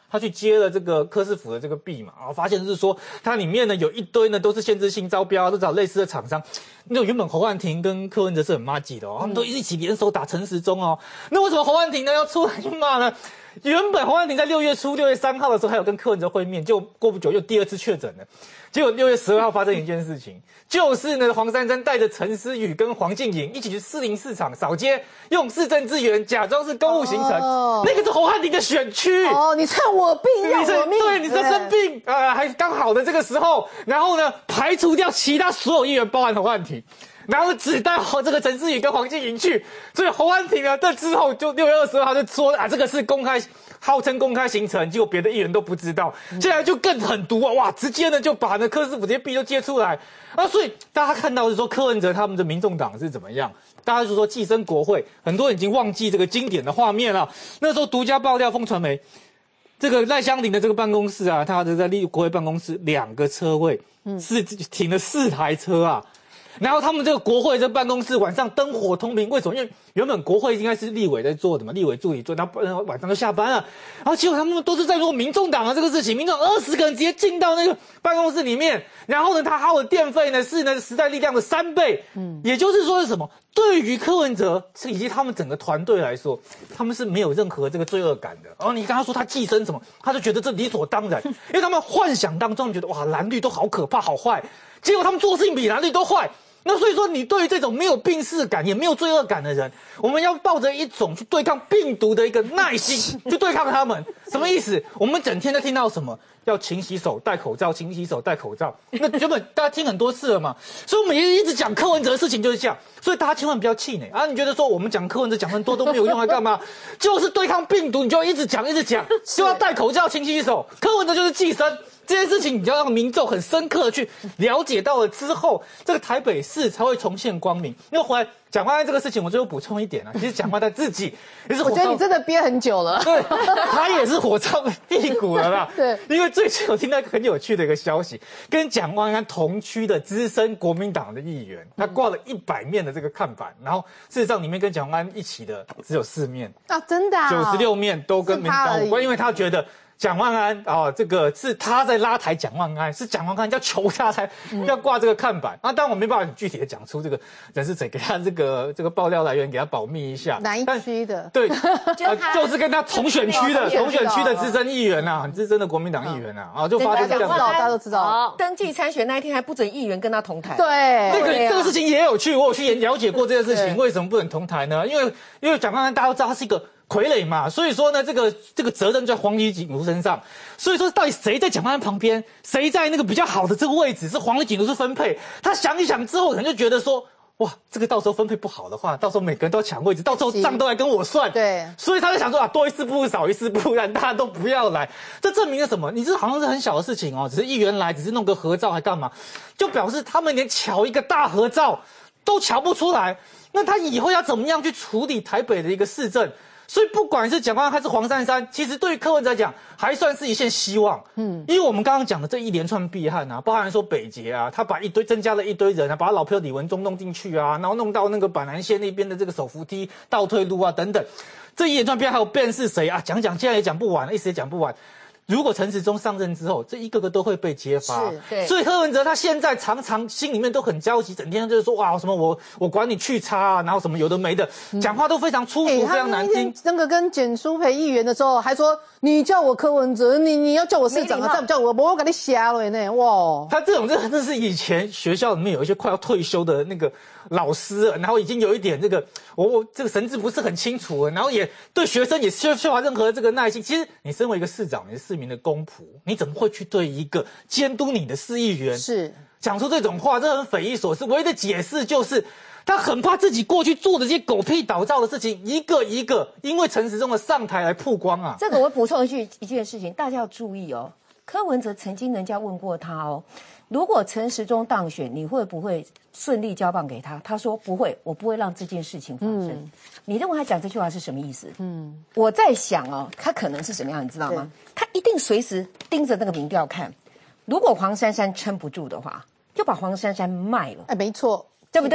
他去接了这个柯市府的这个弊嘛，然后发现是说它里面呢有一堆呢都是限制性招标，都找类似的厂商。那原本侯汉廷跟柯文哲是很麻吉的哦，他们都一起联手打陈时中哦。那为什么侯汉廷呢要出来去骂呢？原本侯汉廷在6月初6月3号的时候还有跟柯文哲会面，就过不久又第2次确诊了。结果6月12号发生一件事情，就是呢黄珊珊带着陈思宇跟黄静莹一起去404市场扫街，用市政资源假装是公务行程，那个是侯汉廷的选区。 哦，你趁我病要我命， 对，你在生病还刚好的这个时候，然后呢排除掉其他所有议员，包含侯汉廷。然后只带这个陈思宇跟黄静莹去，所以侯汉廷呢，这之后就6月22号就说啊，这个是公开，号称公开行程，结果别的议员都不知道，接下来就更狠毒啊，哇，直接呢就把柯市府这些弊都揭出来啊，所以大家看到是说柯文哲他们的民众党是怎么样，大家就说寄生国会，很多人已经忘记这个经典的画面了，那时候独家爆料风传媒。这个赖香伶的这个办公室啊，他的在国会办公室2个车位，是停了4台车啊。然后他们这个国会这办公室晚上灯火通明，为什么？因为原本国会应该是立委在做的嘛，立委助理做，然后晚上就下班了，然后结果他们都是在做民众党的这个事情，民众党20个人直接进到那个办公室里面，然后呢，他耗的电费呢是时代力量的3倍，也就是说是什么？对于柯文哲以及他们整个团队来说，他们是没有任何这个罪恶感的。然后你跟他说他寄生什么，他就觉得这理所当然，因为他们幻想当中觉得哇蓝绿都好可怕好坏，结果他们做事情比蓝绿都坏。那所以说，你对于这种没有病识感也没有罪恶感的人，我们要抱着一种去对抗病毒的一个耐心去对抗他们。什么意思？我们整天在听到什么？要勤洗手、戴口罩，勤洗手、戴口罩。那原本大家听很多次了嘛，所以我们也一直讲柯文哲的事情就是这样。所以大家千万不要气馁啊！你觉得说我们讲柯文哲讲很多都没有用，来干嘛？就是对抗病毒，你就要一直讲，就要戴口罩、勤洗手。柯文哲就是寄生。这件事情你要让民众很深刻的去了解到了之后，这个台北市才会重现光明。因为回来蒋万安这个事情，我最后补充一点啊，其实蒋万安自己也是火烧， 我觉得你真的憋很久了， 对，他也是火烧屁股了啦。 对， 因为最近我听到一个很有趣的一个消息，跟蒋万安同区的资深国民党的议员，他挂了100面的这个看板，然后事实上里面跟蒋万安一起的只有4面啊，真的 ，96面都跟民党无关，因为他觉得。蒋万安啊，这个是他在拉抬蒋万安，是蒋万安要求他才要挂这个看板。当然我没办法很具体的讲出这个人是谁，给他这个爆料来源给他保密一下。 哪一区的？ 对，就是跟他同选区的资深议员啊，很资深的国民党议员啊，就发生这样子。 大家都知道， 登记参选那一天还不准议员跟他同台。 对， 这个事情也有趣，我有去了解过这件事情，为什么不能同台呢？因为蒋万安大家都知道他是一个。傀儡嘛，所以说呢，这个责任就在黄礼锦如身上。所以说，到底谁在蒋万安旁边，谁在那个比较好的这个位置，是黄礼锦如是分配。他想一想之后，可能就觉得说，哇，这个到时候分配不好的话，到时候每个人都要抢位置，到时候账都来跟我算。 对， 所以他就想说啊，多一事不如少一事，不然大家都不要来。这证明了什么？你这好像是很小的事情哦，只是议员来，只是弄个合照还干嘛？就表示他们连瞧一个大合照都瞧不出来。那他以后要怎么样去处理台北的一个市政？所以不管是蒋万安还是黄珊珊，其实对于柯文哲来讲，还算是一线希望。因为我们刚刚讲的这一连串弊案啊，包含说北捷啊，他把增加了一堆人啊，把他老朋友李文忠弄进去啊，然后弄到那个板南线那边的这个手扶梯倒退路啊等等，这一连串弊案还有辨识谁啊，讲现在也讲不完，一时也讲不完。如果陈时中上任之后，这一个个都会被揭发， 对， 所以柯文哲他现在常常心里面都很焦急，整天就是说哇什么我管你去差啊，然后什么有的没的，讲话都非常粗俗，非常难听。 那个跟简书培议员的时候还说，你叫我柯文哲，你要叫我市长啊，再不叫我给你瞎了呢，哇！ 他这种真的是以前学校里面有一些快要退休的那个老师，然后已经有一点这个我这个神志不是很清楚了，然后也对学生也缺乏任何这个耐心。其实你身为一个市长，你是市民的公仆，你怎么会去对一个监督你的市议员讲出这种话？这很匪夷所思。唯一的解释就是他很怕自己过去做的这些狗屁倒灶的事情，一个一个因为陈时中的上台来曝光啊。 这个我补充一件事情，大家要注意哦。柯文哲曾经人家问过他哦，如果陈时中当选，你会不会顺利交棒给他？他说不会，我不会让这件事情发生。你认为他讲这句话是什么意思？我在想哦，他可能是什么样，你知道吗？他一定随时盯着那个民调看，如果黄珊珊撑不住的话，就把黄珊珊卖了。 哎，没错， 对不对？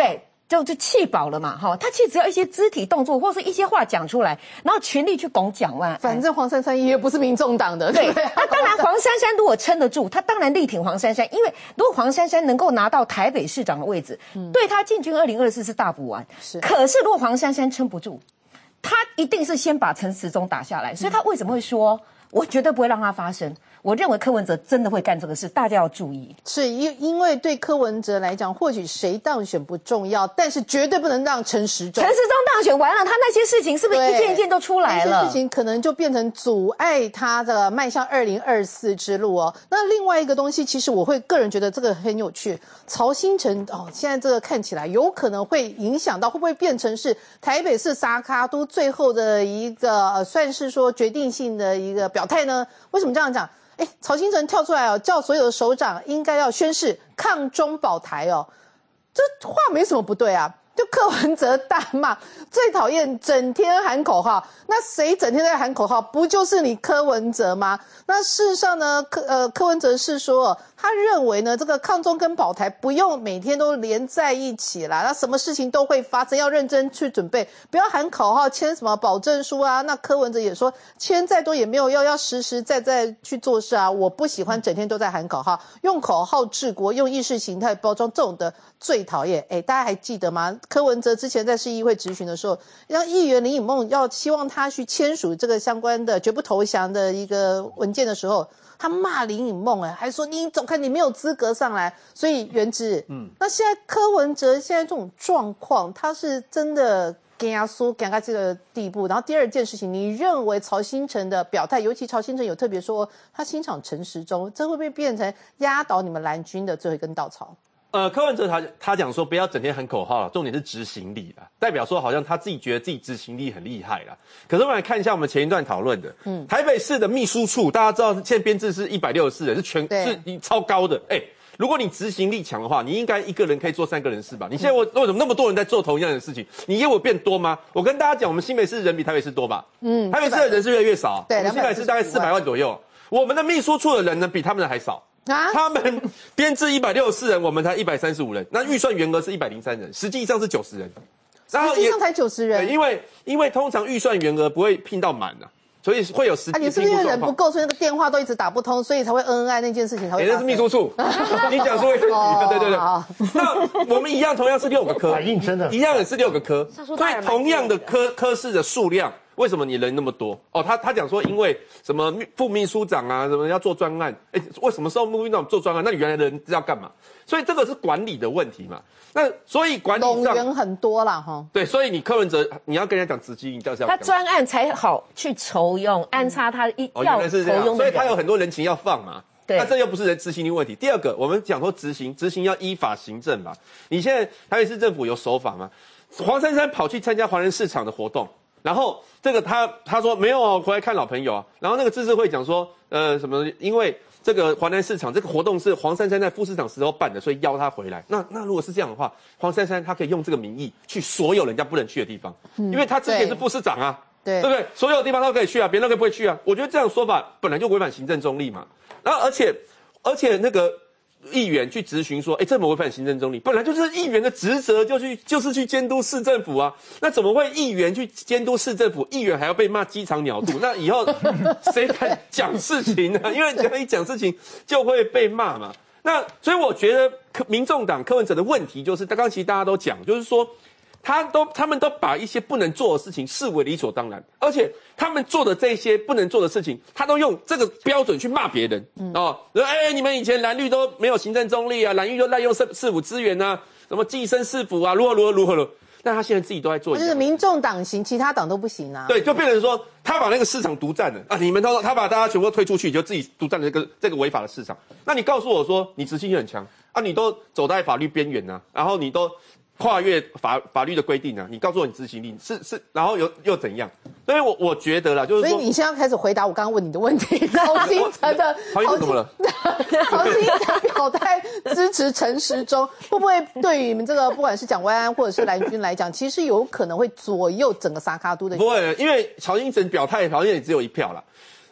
就气饱了嘛，哈，他其实只要一些肢体动作或是一些话讲出来，然后全力去拱蒋万安。 反正黄珊珊也不是民众党的， 对。 对那当然，黄珊珊如果撑得住，他当然力挺黄珊珊，因为如果黄珊珊能够拿到台北市长的位置，对他进军2024是大补丸。是。可是如果黄珊珊撑不住，他一定是先把陈时中打下来，所以他为什么会说，我绝对不会让他发生？我认为柯文哲真的会干这个事，大家要注意。 是因为对柯文哲来讲，或许谁当选不重要，但是绝对不能让陈时中当选完了，他那些事情是不是一件一件都出来了？ 那些事情可能就变成阻碍他的迈向2024之路哦。那另外一个东西，其实我会个人觉得这个很有趣。曹兴诚现在这个看起来有可能会影响到，会不会变成是台北市撒卡都最后的一个算是说决定性的一个表态呢？为什么这样讲？曹兴诚跳出来叫所有的首长应该要宣誓抗中保台这话没什么不对啊。就柯文哲大骂，最讨厌整天喊口号，那谁整天在喊口号？不就是你柯文哲吗？那事实上呢，柯文哲是说，他认为呢，这个抗中跟保台不用每天都连在一起啦，那什么事情都会发生，要认真去准备，不要喊口号，签什么保证书啊。那柯文哲也说，签再多也没有要实实在在去做事啊。我不喜欢整天都在喊口号，用口号治国，用意识形态包装，这种的最讨厌。大家还记得吗？柯文哲之前在市议会质询的时候，让议员林颖梦要希望他去签署这个相关的绝不投降的一个文件的时候，他骂林颖梦还说你走开，你没有资格上来。所以元之，那现在柯文哲现在这种状况，他是真的跟他说赶到这个地步。然后第二件事情，你认为曹兴诚的表态，尤其曹兴诚有特别说他欣赏陈时中，这会不会变成压倒你们蓝军的最后一根稻草？ 柯文哲他讲说不要整天喊口号了，重点是执行力啦，代表说好像他自己觉得自己执行力很厉害啦。可是我们来看一下我们前一段讨论的，台北市的秘书处，大家知道现在编制是164人，是超高的。如果你执行力强的话，你应该一个人可以做3个人事吧？你现在为什么那么多人在做同样的事情？你业务变多吗？我跟大家讲，我们新北市人比台北市多吧？台北市的人是越来越少，对，我们新北市大概400万左右，我们的秘书处的人呢比他们的还少。他们编制164人，我们才135人，那预算员额是103人，实际上是90人， 实际上才90人。 对，因为通常预算员额不会聘到满所以会有实际你是不是因为人不够，所以那个电话都一直打不通，所以才会恩爱那件事情才会发生？ 那是秘书处，你讲说对。那我们一样，同样是6个科， 反应真的一样也是6个科，所以同样的科室的数量。为什么你人那么多？他讲说因为什么副秘书长啊，什么要做专案，为什么时候副秘书长做专案？那你原来的人要干嘛？所以这个是管理的问题嘛。那所以管理上动员很多啦哈。 对，所以你柯文哲你要跟人家讲执行，你就是要他专案才好去筹用，安插他要筹用，所以他有很多人情要放嘛。 对， 那这又不是人执行力问题。第二个，我们讲说执行要依法行政嘛。你现在台北市政府有守法吗？黄珊珊跑去参加华人市场的活动。然后这个他说没有回来看老朋友啊。然后那个知识会讲说什么？因为这个华南市场这个活动是黄珊珊在副市长时候办的，所以邀他回来。那如果是这样的话，黄珊珊他可以用这个名义去所有人家不能去的地方，因为他之前是副市长啊，对不对？所有地方都可以去啊，别人都可以不会去啊。我觉得这样的说法本来就违反行政中立嘛。然后而且那个。议员去质询说，这怎么违反行政中立？本来就是议员的职责，就是去监督市政府啊。那怎么会议员去监督市政府，议员还要被骂鸡肠鸟肚？那以后谁敢讲事情呢？因为只要一讲事情就会被骂嘛。那所以我觉得民众党柯文哲的问题就是，刚刚其实大家都讲，就是说。他们都把一些不能做的事情视为理所当然，而且他们做的这些不能做的事情，他都用这个标准去骂别人你们以前蓝绿都没有行政中立啊，蓝绿都滥用市府资源啊，什么寄生市府啊，如何。但他现在自己都在做， 就是民众党行，其他党都不行啊。 对，就变成说他把那个市场独占了啊，你们他把大家全部都推出去，就自己独占了这个违法的市场。那你告诉我说你执行力很强啊，你都走在法律边缘啊，然后你都。跨越法律的规定啊！你告诉我你执行力是，然后又怎样？所以我觉得啦，就是说， 所以你现在开始回答我刚刚问你的问题。曹兴诚的曹兴怎么了？ 曹兴诚表态支持陈时中，会不会对于你们这个不管是蒋万安或者是蓝军来讲，其实有可能会左右整个撒卡都的？ 不会，因为曹兴诚表态好像也只有1票啦。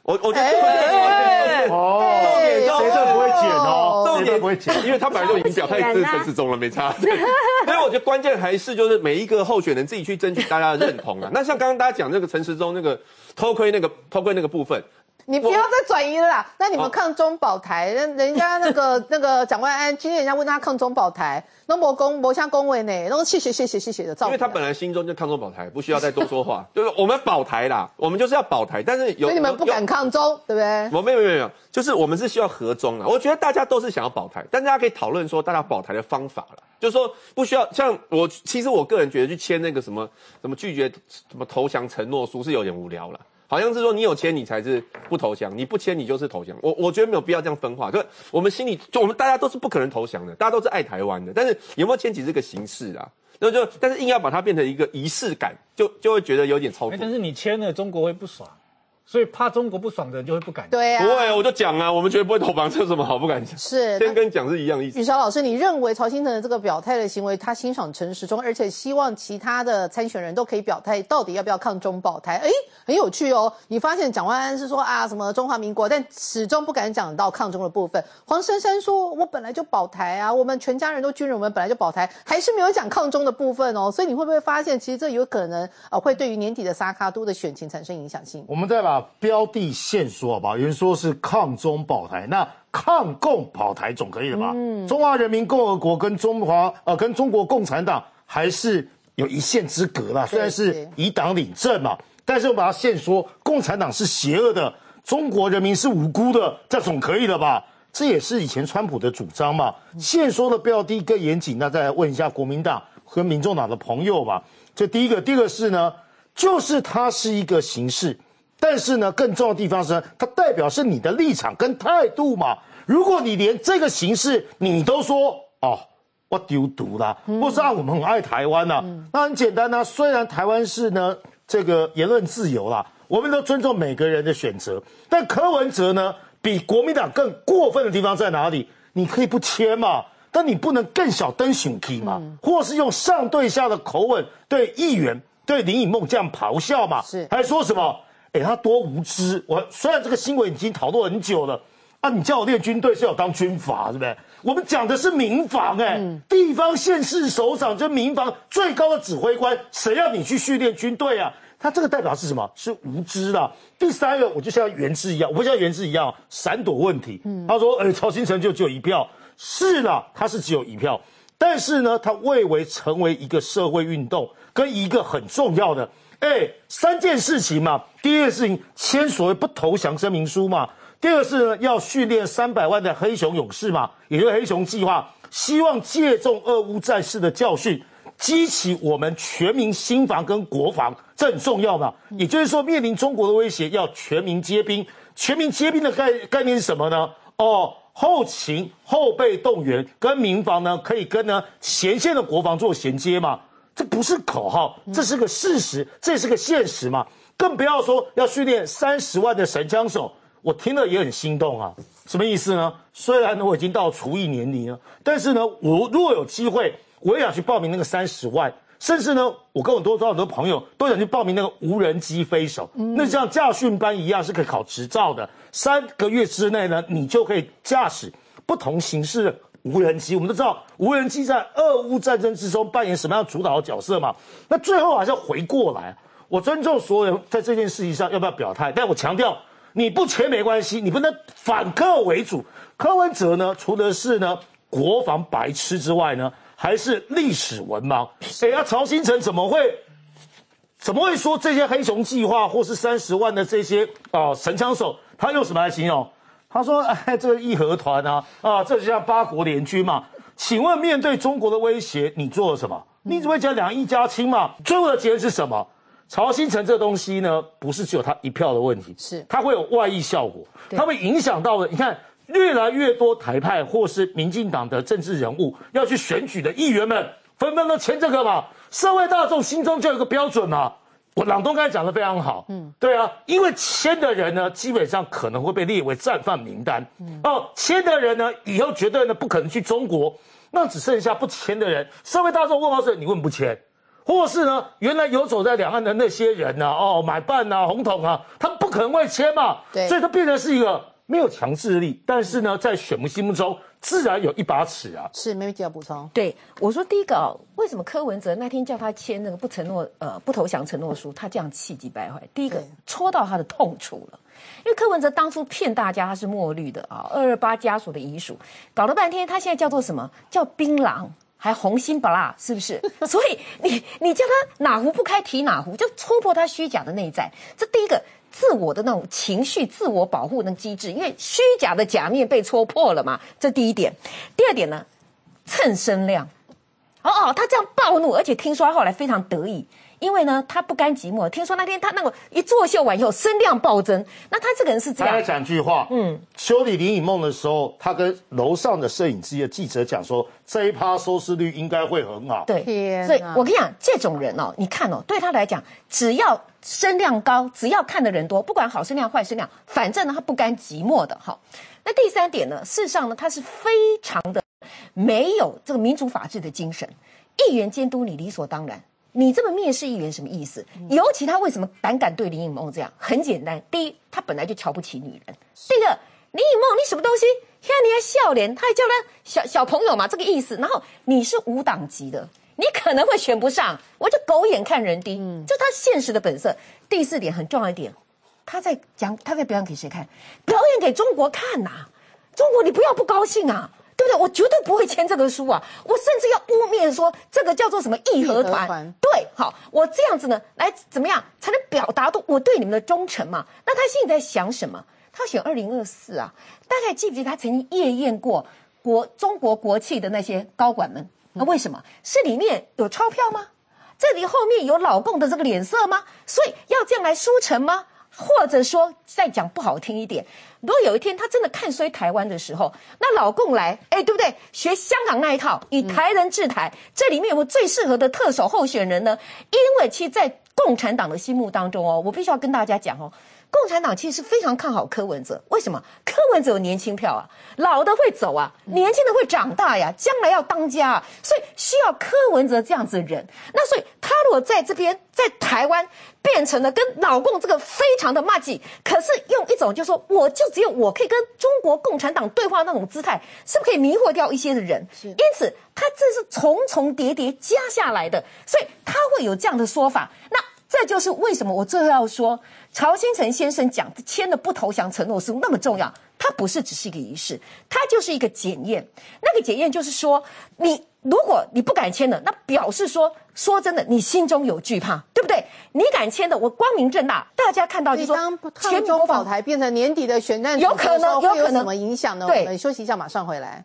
我觉得重点谁都不会剪哦， 重点不会剪， 因为他本来就已经表态支持陈时中了，没差。所以我觉得关键还是就是每一个候选人自己去争取大家的认同啊。那像刚刚大家讲那个陈时中那个偷窥那个部分。 你不要再转移了啦！那你们抗中保台，人家那个蒋万安，今天人家问他抗中保台，那没像恭维呢，那谢谢的照顾。 因为他本来心中就抗中保台，不需要再多说话。就是我们保台啦，我们就是要保台，但是所以你们不敢抗中，对不对？ 我没有，就是我们是需要和中啦。我觉得大家都是想要保台，但大家可以讨论说大家保台的方法啦。就是说不需要像其实我个人觉得去签那个什么拒绝什么投降承诺书是有点无聊了。好像是说你有签你才是不投降，你不签你就是投降。我觉得没有必要这样分化。可我们心里就我们大家都是不可能投降的，大家都是爱台湾的。但是有没有签只是个形式啊？但是硬要把它变成一个仪式感，就会觉得有点超过。 但是你签了，中国会不爽。所以怕中国不爽的人就会不敢讲。 对啊， 不会，我就讲啊，我们绝对不会投降，这有什么好不敢讲？ 是， 先跟讲是一样的意思。 宇韶老师，你认为曹兴诚的这个表态的行为，他欣赏陈时中，而且希望其他的参选人都可以表态，到底要不要抗中保台？很有趣哦。你发现蒋万安是说啊什么中华民国，但始终不敢讲到抗中的部分。黄珊珊说，我本来就保台啊，我们全家人都军人，我们本来就保台，还是没有讲抗中的部分哦。所以你会不会发现，其实这有可能会对于年底的萨卡都的选情产生影响性？ 我们再把标的线说好不好？有人说是抗中保台，那抗共保台总可以了吧？中华人民共和国跟中国共产党还是有一线之隔啦，虽然是以党领政嘛，但是我把它线说共产党是邪恶的，中国人民是无辜的，这总可以了吧？这也是以前川普的主张嘛。线说的标的更严谨，那再来问一下国民党和民众党的朋友吧。这第一个，第二个是呢，就是它是一个形式。但是呢，更重要的地方是，它代表是你的立场跟态度嘛。如果你连这个形式你都说我丢毒啦，或是我们很爱台湾啦，那很简单啊。虽然台湾是呢这个言论自由啦，我们都尊重每个人的选择，但柯文哲呢，比国民党更过分的地方在哪里？你可以不签嘛，但你不能更小灯熊踢嘛，或是用上对下的口吻对议员、对林颖梦这样咆哮嘛，还说什么？他多无知！虽然这个新闻已经讨论很久了啊，你叫我练军队是要当军阀，对不对？我们讲的是民防，地方县市首长就是民防最高的指挥官，谁要你去训练军队啊？他这个代表是什么？是无知的。第三个，我就像原之一样，我不像原之一样闪躲问题。他说，曹兴诚就只有一票，是啦，他是只有一票，但是呢，他蔚为成为一个社会运动跟一个很重要的。三件事情嘛，第一件事情签所谓不投降声明书嘛，第二个是呢要训练300万的黑熊勇士嘛，也就是黑熊计划，希望借重俄乌战事的教训，激起我们全民心防跟国防，这很重要嘛。也就是说，面临中国的威胁，要全民皆兵。全民皆兵的概念是什么呢？后勤后备动员跟民防呢，可以跟呢前线的国防做衔接嘛。这不是口号，这是个事实，这也是个现实嘛。更不要说要训练30万的神枪手，我听了也很心动啊。什么意思呢？虽然呢我已经到除役年龄了，但是呢，我如果有机会，我也想去报名那个30万。甚至呢，我跟很多朋友都想去报名那个无人机飞手，那像驾训班一样是可以考执照的。3个月之内呢，你就可以驾驶不同形式的无人机。我们都知道无人机在俄乌战争之中扮演什么样主导的角色嘛？那最后还是要回过来，我尊重所有人在这件事情上要不要表态，但我强调，你不签没关系，你不能反客为主。柯文哲呢，除了是呢国防白痴之外呢，还是历史文盲。曹兴诚怎么会说这些黑熊计划或是30万的这些神枪手，他用什么来形容？他说：“这个义和团这就像8国联军嘛。请问面对中国的威胁，你做了什么？你只会讲2亿加亲嘛？最后的结论是什么？曹兴诚这东西呢，不是只有他一票的问题，是它会有外溢效果，它会影响到的。你看，越来越多台派或是民进党的政治人物要去选举的议员们，纷纷都签这个嘛。社会大众心中就有一个标准嘛。我朗东刚才讲得非常好，对啊，因为签的人呢，基本上可能会被列为战犯名单，签的人呢，以后绝对呢不可能去中国，那只剩下不签的人。社会大众问号是，你为什么不签？或是呢，原来游走在两岸的那些人啊，买办啊、红统啊，他不不可能会签嘛， 对， 所以它变成是一个没有强制力，但是呢，在选民心目中自然有一把尺啊。 是，梅梅姐要补充。 对，我说第一个为什么柯文哲那天叫他签那个不投降承诺书，他这样气急败坏？第一个戳到他的痛处了。因为柯文哲当初骗大家他是墨绿的啊，228家属的遗属，搞了半天他现在叫做什么？叫槟榔，还红心不辣，是不是？所以你叫他哪壶不开提哪壶，就戳破他虚假的内在。这第一个自我的那种情绪自我保护的机制，因为虚假的假面被戳破了嘛，这第一点。第二点呢，蹭声量。他这样暴怒，而且听说他后来非常得意。因为呢，他不甘寂寞。听说那天他那个一作秀完以后，声量暴增。那他这个人是这样。 他讲句话，修理林颖梦的时候，他跟楼上的摄影机的记者讲说，这一趴收视率应该会很好。 对，所以我跟你讲，这种人哦，你看哦，对他来讲，只要声量高，只要看的人多，不管好声量坏声量，反正呢他不甘寂寞的哈。那第三点呢，事实上呢，他是非常的没有这个民主法治的精神。议员监督你理所当然。你这么蔑视议员什么意思？尤其他为什么胆敢对林颖梦这样？很简单，第一，他本来就瞧不起女人；第二，林颖梦你什么东西？现在你还笑脸，他还叫他小朋友嘛，这个意思。然后你是无党籍的，你可能会选不上，我就狗眼看人低，这是他现实的本色。第四点很重要一点，他在表演给谁看？表演给中国看呐！中国你不要不高兴啊！对不对？我绝对不会签这个书啊！我甚至要污蔑说这个叫做什么义和团。对，好，我这样子呢，来怎么样才能表达我对你们的忠诚嘛？那他现在在想什么？他选2024啊，大概记不记得他曾经夜宴过中国国企的那些高管们？那为什么？是里面有钞票吗？这里后面有老共的这个脸色吗？所以要这样来输成吗？或者说再讲不好听一点，如果有一天他真的看衰台湾的时候，那老共来，对不对？学香港那一套，以台人治台，这里面有没有最适合的特首候选人呢？因为其实在共产党的心目当中我必须要跟大家讲共产党其实是非常看好柯文哲。为什么？柯文哲有年轻票啊，老的会走啊，年轻的会长大呀，将来要当家啊，所以需要柯文哲这样子的人。那所以他如果在这边在台湾变成了跟老共这个非常的麻吉，可是用一种就是说我就只有我可以跟中国共产党对话那种姿态，是不是可以迷惑掉一些的人？因此他这是重重叠叠加下来的，所以他会有这样的说法。那这就是为什么我最后要说曹兴诚先生讲签的不投降承诺书那么重要。它不是只是一个仪式，它就是一个检验。那个检验就是说，如果你不敢签的，那表示说真的，你心中有惧怕，对不对？你敢签的，我光明正大，大家看到就说， 当抗中保台变成年底的选战， 有可能会有什么影响呢？ 对， 我们休息一下，马上回来。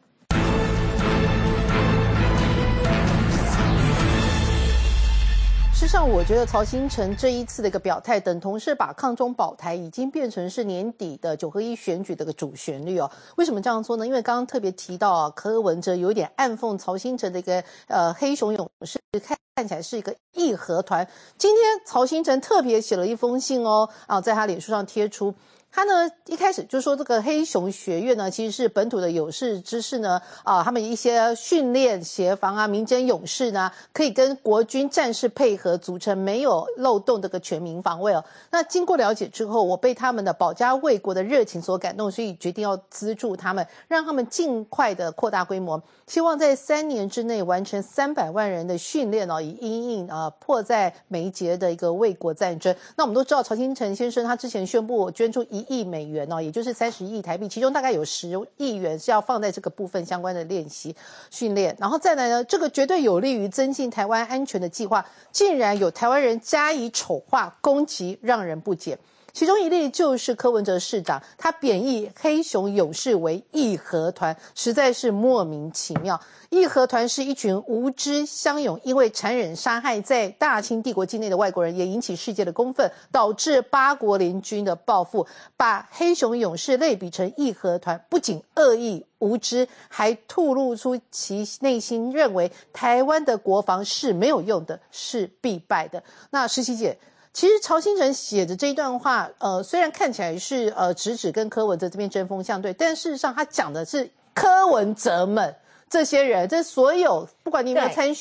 事实上，我觉得曹兴诚这一次的一个表态，等同是把抗中保台已经变成是年底的9合1选举的一个主旋律哦。为什么这样说呢？因为刚刚特别提到柯文哲有一点暗讽曹兴诚的一个黑熊勇士，看起来是一个义和团。今天曹兴诚特别写了一封信在他脸书上贴出。他呢一开始就说这个黑熊学院呢其实是本土的有识之士呢他们一些训练协防啊民间勇士呢可以跟国军战士配合组成没有漏洞的个全民防卫那经过了解之后，我被他们的保家卫国的热情所感动，所以决定要资助他们，让他们尽快的扩大规模，希望在3年之内完成300万人的训练以因应迫在眉睫的一个卫国战争。那我们都知道曹兴诚先生他之前宣布捐出1亿美元也就是30亿台币，其中大概有10亿元是要放在这个部分相关的练习训练。然后再来呢，这个绝对有利于增进台湾安全的计划，竟然有台湾人加以丑化攻击，让人不解。其中一例就是柯文哲市长，他贬义黑熊勇士为义和团，实在是莫名其妙。义和团是一群无知乡勇，因为残忍杀害在大清帝国境内的外国人，也引起世界的公愤，导致8国联军的报复，把黑熊勇士类比成义和团，不仅恶意无知，还吐露出其内心认为台湾的国防是没有用的，是必败的。那诗琪姐，其实曹兴诚写的这一段话，虽然看起来是直指跟柯文哲这边针锋相对，但事实上他讲的是柯文哲们这些人，这所有不管你有没有参选，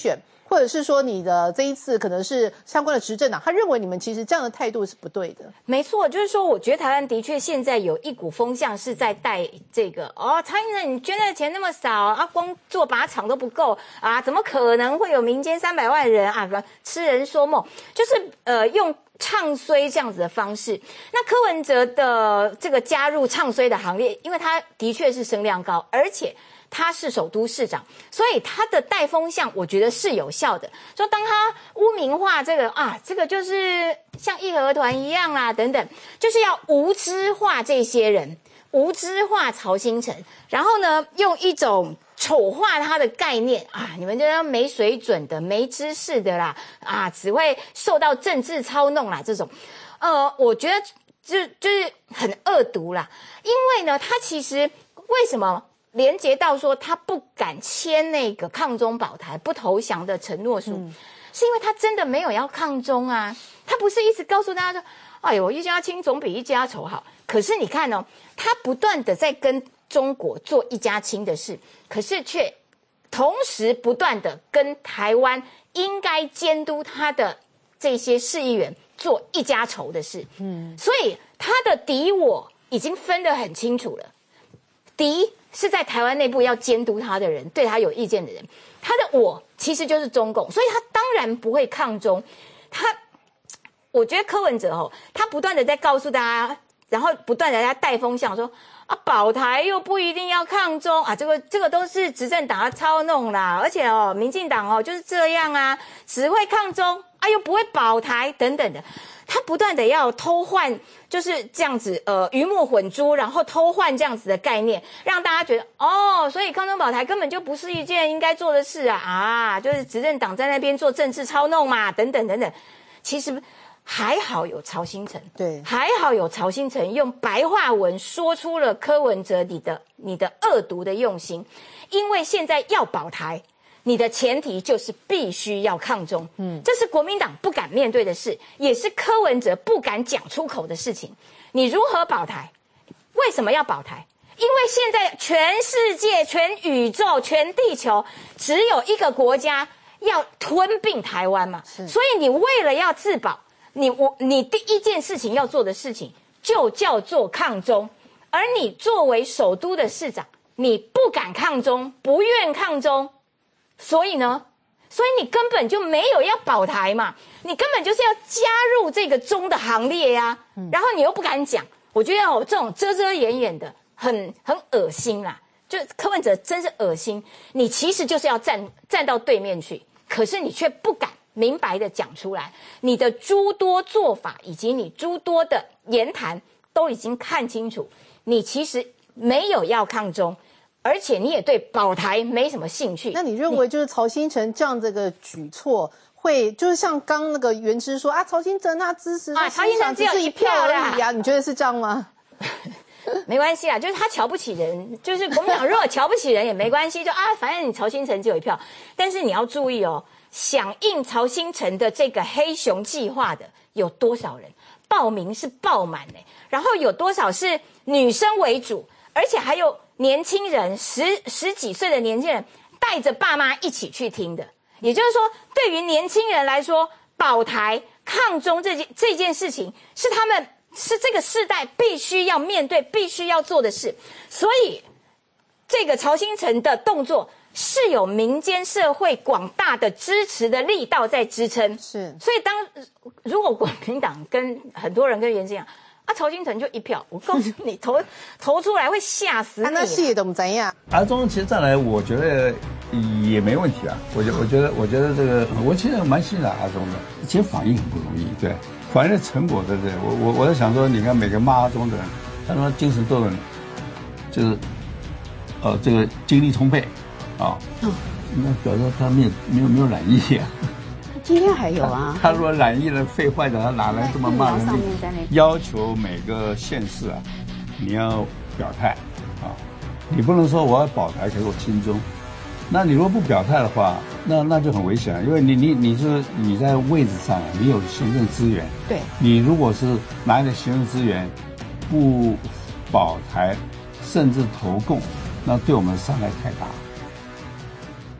或者是说你的这一次可能是相关的执政党，他认为你们其实这样的态度是不对的。 没错，就是说，我觉得台湾的确现在有一股风向是在带这个蔡英文，你捐的钱那么少啊，光做靶场都不够啊，怎么可能会有民间300万人啊？痴人说梦，就是用唱衰这样子的方式。那柯文哲的这个加入唱衰的行列，因为他的确是声量高，而且他是首都市长，所以他的带风向我觉得是有效的。说当他污名化这个啊，这个就是像义和团一样啦，等等，就是要无知化这些人，无知化曹兴诚，然后呢，用一种丑化他的概念啊，你们这些没水准的、没知识的啦，啊，只会受到政治操弄啦，这种，我觉得就是很恶毒啦。因为呢，他其实为什么连结到说他不敢签那个抗中保台、不投降的承诺书，是因为他真的没有要抗中啊，他不是一直告诉大家说，哎呦，一家亲总比一家仇好。可是你看哦，他不断的在跟中国做一家亲的事，可是却同时不断的跟台湾应该监督他的这些市议员做一家仇的事。所以他的敌我已经分得很清楚了，敌是在台湾内部要监督他的人，对他有意见的人，他的我其实就是中共，所以他当然不会抗中。我觉得柯文哲他不断的在告诉大家，然后不断的在带风向说啊，保台又不一定要抗中啊，这个都是执政党的操弄啦，而且民进党就是这样啊，只会抗中啊，又不会保台等等的。他不断的要偷换，就是这样子，鱼目混珠，然后偷换这样子的概念，让大家觉得所以抗中保台根本就不是一件应该做的事啊，就是执政党在那边做政治操弄嘛，等等等等。其实还好有曹兴诚，对，还好有曹兴诚用白话文说出了柯文哲你的恶毒的用心，因为现在要保台。你的前提就是必须要抗中，这是国民党不敢面对的事，也是柯文哲不敢讲出口的事情。你如何保台？为什么要保台？因为现在全世界、全宇宙、全地球只有一个国家要吞并台湾嘛，所以你为了要自保，你第一件事情要做的事情就叫做抗中，而你作为首都的市长，你不敢抗中，不愿抗中。所以你根本就没有要保台嘛，你根本就是要加入这个中的行列呀，然后你又不敢讲，我觉得这种遮遮掩掩的很恶心啦，就柯文哲真是恶心，你其实就是要站到对面去，可是你却不敢明白的讲出来，你的诸多做法以及你诸多的言谈都已经看清楚，你其实没有要抗中。而且你也对保台没什么兴趣， 那你认为就是曹兴诚这样这个举措会就是像刚那个元之说啊，曹兴诚他支持曹兴诚只有1票而已啊，你觉得是这样吗？ 没关系啦，就是他瞧不起人，就是国民党如果瞧不起人也没关系，就反正你曹兴诚只有1票，但是你要注意响应曹兴诚的这个黑熊计划的有多少人报名是爆满然后有多少是女生为主，而且还有年轻人十几岁的年轻人带着爸妈一起去听的，也就是说，对于年轻人来说，保台抗中这件事情是这个世代必须要面对、必须要做的事。所以，这个曹兴诚的动作是有民间社会广大的支持的力道在支撑。是，所以如果国民党跟很多人跟袁志阳。曹兴诚就1票，我告诉你，投出来会吓死你。 那是怎么怎样？ 阿中其实再来，我觉得也没问题啊。我觉得这个，我其实蛮欣赏阿中的。其实反应很不容易，对，反应的成果对不对？我在想说，你看每个骂阿中的人，他说精神都很，就是这个精力充沛啊，那表示他没有染疫啊。 今天还有啊， 他如果染疫了肺坏的，他哪来这么骂人？要求每个县市啊，你要表态啊，你不能说我要保台，可是我亲中。那你如果不表态的话，那就很危险了，因为你在位置上你有行政资源， 对， 你如果是拿着行政资源不保台，甚至投共，那对我们的伤害太大。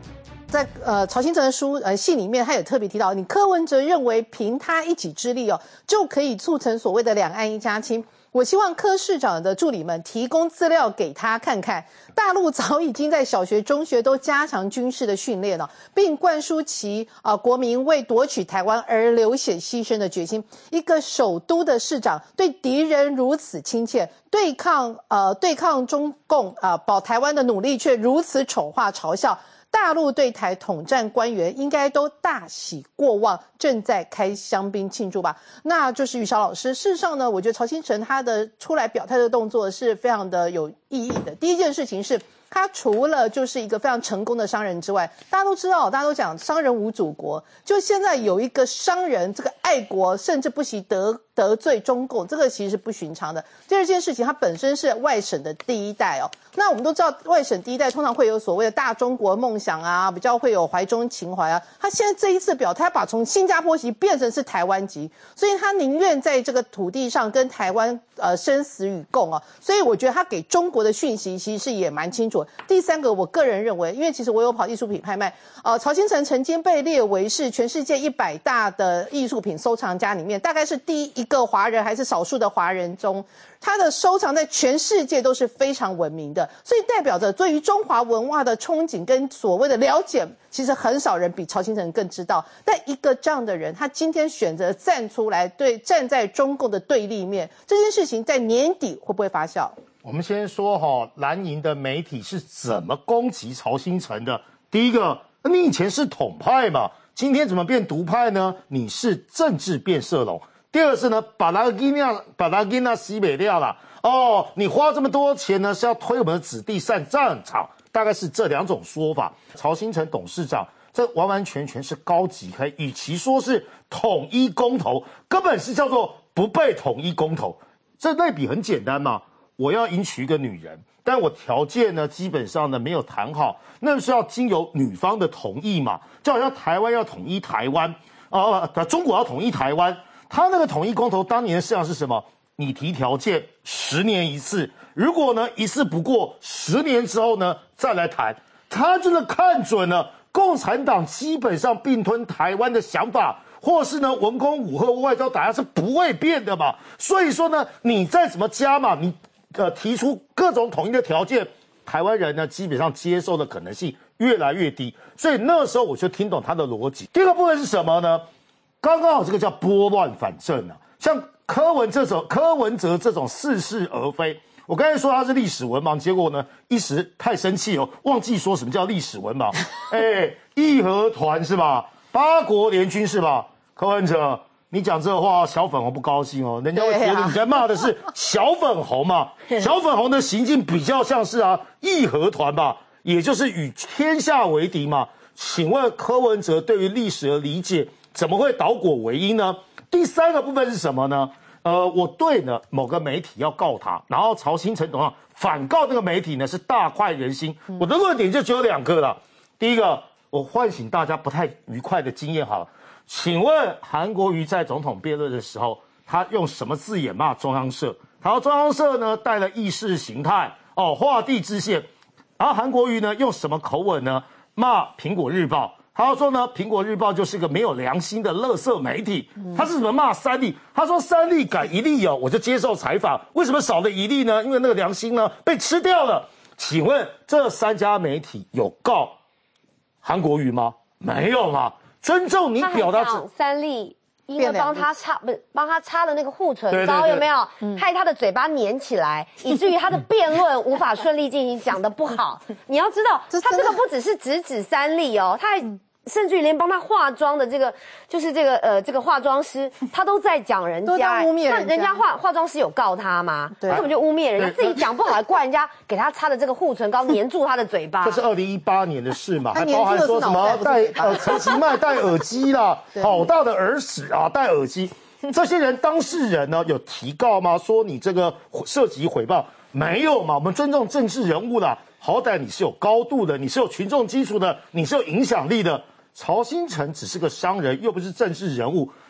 在曹新成的信里面，他也特别提到，你柯文哲认为凭他一己之力就可以促成所谓的两岸一家亲。我希望柯市长的助理们提供资料给他看看，大陆早已经在小学、中学都加强军事的训练了，并灌输其国民为夺取台湾而流血牺牲的决心。一个首都的市长对敌人如此亲切，对抗中共保台湾的努力却如此丑化嘲笑。大陆对台统战官员应该都大喜过望，正在开香槟庆祝吧。那就是于晓老师。事实上呢，我觉得曹新成他的出来表态的动作是非常的有意义的。第一件事情是，他除了就是一个非常成功的商人之外，大家都知道，大家都讲商人无祖国，就现在有一个商人这个爱国，甚至不惜得罪中共，这个其实是不寻常的。第二件事情，他本身是外省的第一代那我们都知道，外省第一代通常会有所谓的大中国梦想啊，比较会有怀中情怀啊。他现在这一次表态，把从新加坡籍变成是台湾籍，所以他宁愿在这个土地上跟台湾生死与共所以我觉得他给中国的讯息其实是也蛮清楚。第三个，我个人认为，因为其实我有跑艺术品拍卖，曹新成曾经被列为是全世界100大的艺术品收藏家里面，大概是第一个华人还是少数的华人中，他的收藏在全世界都是非常闻名的，所以代表着对于中华文化的憧憬跟所谓的了解，其实很少人比曹新成更知道。但一个这样的人，他今天选择站出来，站在中共的对立面，这件事情在年底会不会发酵？ 我们先说蓝营的媒体是怎么攻击曹新成的。第一个，你以前是统派嘛，今天怎么变独派呢？你是政治变色龙。第二是呢，把他给那西北掉了你花这么多钱呢，是要推我们的子弟上战场，大概是这两种说法。曹新成董事长，这完完全全是高级黑，与其说是统一公投，根本是叫做不被统一公投。这类比很简单嘛，我要迎娶一个女人，但我条件呢基本上呢没有谈好，那是要经由女方的同意嘛，就好像台湾要统一台湾中国要统一台湾。他那个统一公投当年的事项是什么？你提条件10年一次，如果呢一次不过，10年之后呢再来谈。他真的看准了共产党基本上并吞台湾的想法，或是呢文攻武吓外交打压是不会变的嘛。所以说呢，你再怎么加嘛，你提出各种统一的条件，台湾人呢基本上接受的可能性越来越低。所以那时候我就听懂他的逻辑。第二个部分是什么呢？刚刚好这个叫拨乱反正像柯文哲这种似是而非。我刚才说他是历史文盲，结果呢一时太生气忘记说什么叫历史文盲。义和团是吧？8国联军是吧？柯文哲，你讲这话，小粉红不高兴人家会觉得你在骂的是小粉红嘛。小粉红的行径比较像是义和团吧，也就是与天下为敌嘛。请问柯文哲对于历史的理解怎么会倒果为因呢？第三个部分是什么呢？我对呢某个媒体要告他，然后曹新成董事长反告那个媒体呢是大快人心。我的论点就只有2个了。第一个，我唤醒大家不太愉快的经验好了。请问韩国瑜在总统辩论的时候，他用什么字眼骂中央社？然后中央社呢带了意识形态画地自限。然后韩国瑜呢用什么口吻呢？骂苹果日报。他说呢，苹果日报就是个没有良心的垃圾媒体。他是怎么骂三立？他说三立改一例我就接受采访。为什么少了一例呢？因为那个良心呢被吃掉了。请问这3家媒体有告韩国瑜吗？没有嘛。尊重你表达。 三立因为帮他擦的那个护唇膏有没有害他的嘴巴粘起来，以至于他的辩论无法顺利进行，讲得不好。你要知道，他这个不只是指三立他还甚至于连帮他化妆的这个化妆师，他都在讲人家，那人家化妆师有告他吗？他根本就污蔑人家，自己讲不好还怪人家给他擦的这个护唇膏粘住他的嘴巴。 这是2018年的事嘛，还包含说什么陈其迈戴耳机啦，好大的耳屎戴耳机。这些人当事人呢有提告吗？说你这个涉及诽谤？没有嘛，我们尊重政治人物啦，好歹你是有高度的，你是有群众基础的，你是有影响力的。曹新成只是个商人，又不是政治人物。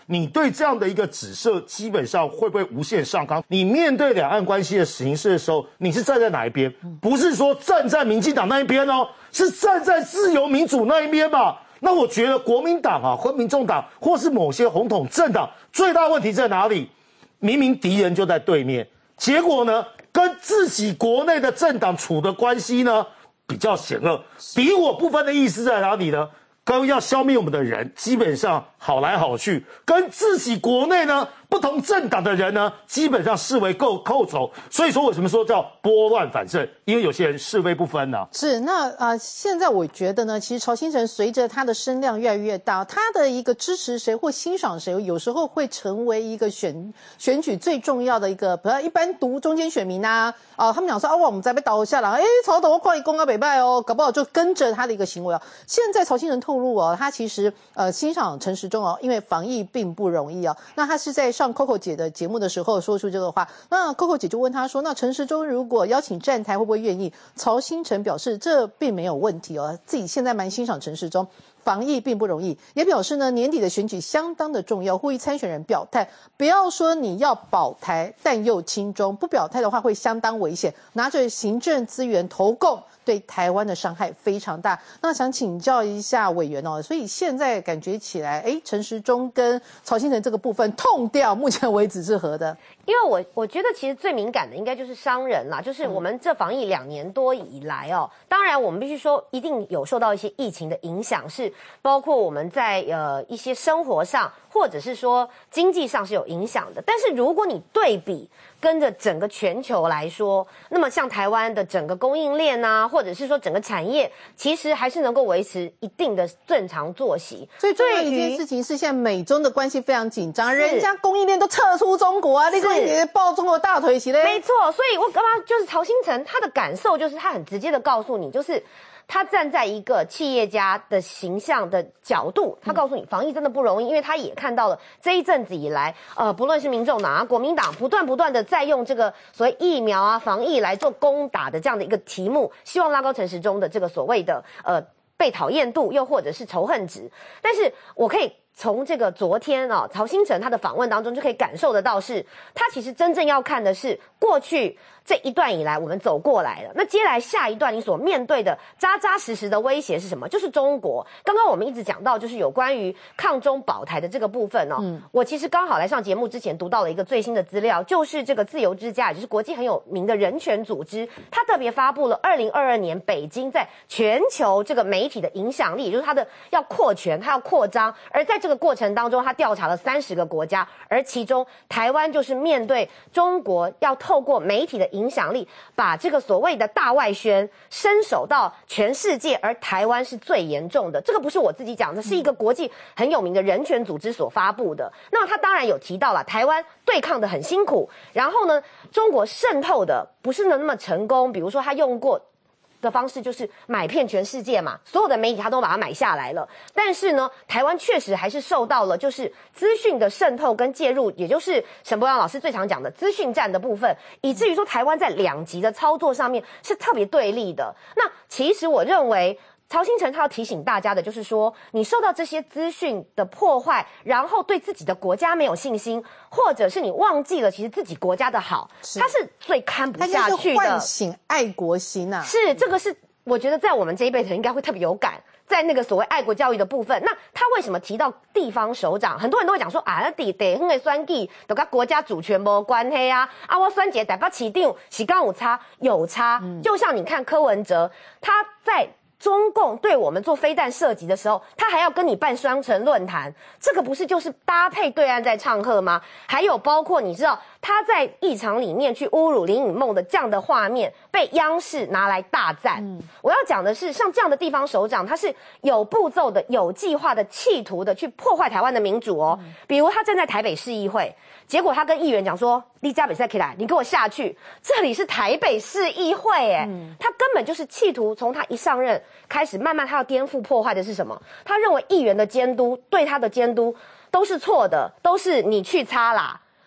你对这样的一个指涉，基本上会不会无限上纲？你面对两岸关系的形势的时候，你是站在哪一边？不是说站在民进党那一边哦，是站在自由民主那一边嘛？那我觉得国民党啊，或民众党，或是某些红统政党，最大问题在哪里？明明敌人就在对面，结果呢，跟自己国内的政党处的关系呢比较险恶。敌我不分的意思在哪里呢？跟要消灭我们的人，基本上好来好去，跟自己国内呢不同政党的人呢，基本上视为寇仇。所以说为什么说叫拨乱反正？因为有些人是非不分呢。 是那现在我觉得呢，其实曹兴诚随着他的声量越来越大，他的一个支持谁或欣赏谁，有时候会成为一个选举最重要的一个，比如一般读中间选民啊，他们讲说我们在被倒下来，曹董我快公啊北拜哦，搞不好就跟着他的一个行为哦。现在曹兴诚透露他其实欣赏陈时中因为防疫并不容易那他是在上 Coco 姐的节目的时候说出这个话，那 Coco 姐就问他说，那陈时中如果邀请站台会不会愿意？曹兴诚表示这并没有问题自己现在蛮欣赏陈时中。防疫并不容易，也表示呢年底的选举相当的重要，呼吁参选人表态，不要说你要保台但又亲中，不表态的话会相当危险，拿着行政资源投共，对台湾的伤害非常大。那想请教一下委员所以现在感觉起来，陈时中跟曹兴诚这个部分痛调，目前为止是合的。 因为我觉得其实最敏感的应该就是商人啦，就是我们这防疫2年多以来当然我们必须说一定有受到一些疫情的影响，是包括我们在一些生活上或者是说经济上是有影响的。但是如果你对比跟着整个全球来说，那么像台湾的整个供应链或者是说整个产业，其实还是能够维持一定的正常作息。 最重要一件事情是现在美中的关系非常紧张，人家供应链都撤出中国啊，你这抱中国大腿是嘞？ 没错，所以我刚刚就是曹兴诚他的感受就是他很直接的告诉你，就是他站在一个企业家的形象的角度，他告诉你防疫真的不容易，因为他也看到了这一阵子以来，不论是民众党国民党不断的在用这个所谓疫苗防疫来做攻打的这样的一个题目，希望拉高陈时中的这个所谓的被讨厌度，又或者是仇恨值。但是我可以从这个昨天曹兴诚他的访问当中就可以感受得到，是他其实真正要看的是过去这一段以来我们走过来了，那接下来下一段你所面对的扎扎实实的威胁是什么？就是中国。刚刚我们一直讲到就是有关于抗中保台的这个部分我其实刚好来上节目之前读到了一个最新的资料，就是这个自由之家，也就是国际很有名的人权组织，它特别发布了2022年北京在全球这个媒体的影响力，也就是它的要扩权，它要扩张，而在这个过程当中，他调查了30个国家，而其中台湾就是面对中国要透过媒体的影响力，把这个所谓的大外宣伸手到全世界，而台湾是最严重的。这个不是我自己讲的，是一个国际很有名的人权组织所发布的。那他当然有提到了台湾对抗的很辛苦，然后呢，中国渗透的不是那么成功，比如说他用过的方式就是买遍全世界嘛，所有的媒体他都把它买下来了。但是呢，台湾确实还是受到了就是资讯的渗透跟介入，也就是沈伯洋老师最常讲的资讯战的部分，以至于说台湾在2极的操作上面是特别对立的。那其实我认为曹兴诚他要提醒大家的就是说，你受到这些资讯的破坏，然后对自己的国家没有信心，或者是你忘记了其实自己国家的好，他是最看不下去的。 唤醒爱国心啊！ 是，这个是我觉得在我们这一辈人应该会特别有感，在那个所谓爱国教育的部分。那他为什么提到地方首长？很多人都会讲说那地方的选举都跟国家主权没关系啊！我选一个台北市长是跟有差，就像你看柯文哲，他在中共对我们做飞弹射击的时候，他还要跟你办双城论坛，这个不是就是搭配对岸在唱和吗？还有包括你知道他在议场里面去侮辱林颖梦的这样的画面，被央视拿来大赞。我要讲的是，像这样的地方首长，他是有步骤的、有计划的、企图的去破坏台湾的民主比如他站在台北市议会，结果他跟议员讲说：“你家北赛起来，你给我下去，这里是台北市议会。”他根本就是企图从他一上任开始，慢慢他要颠覆破坏的是什么？他认为议员的监督对他的监督都是错的，都是你去擦啦。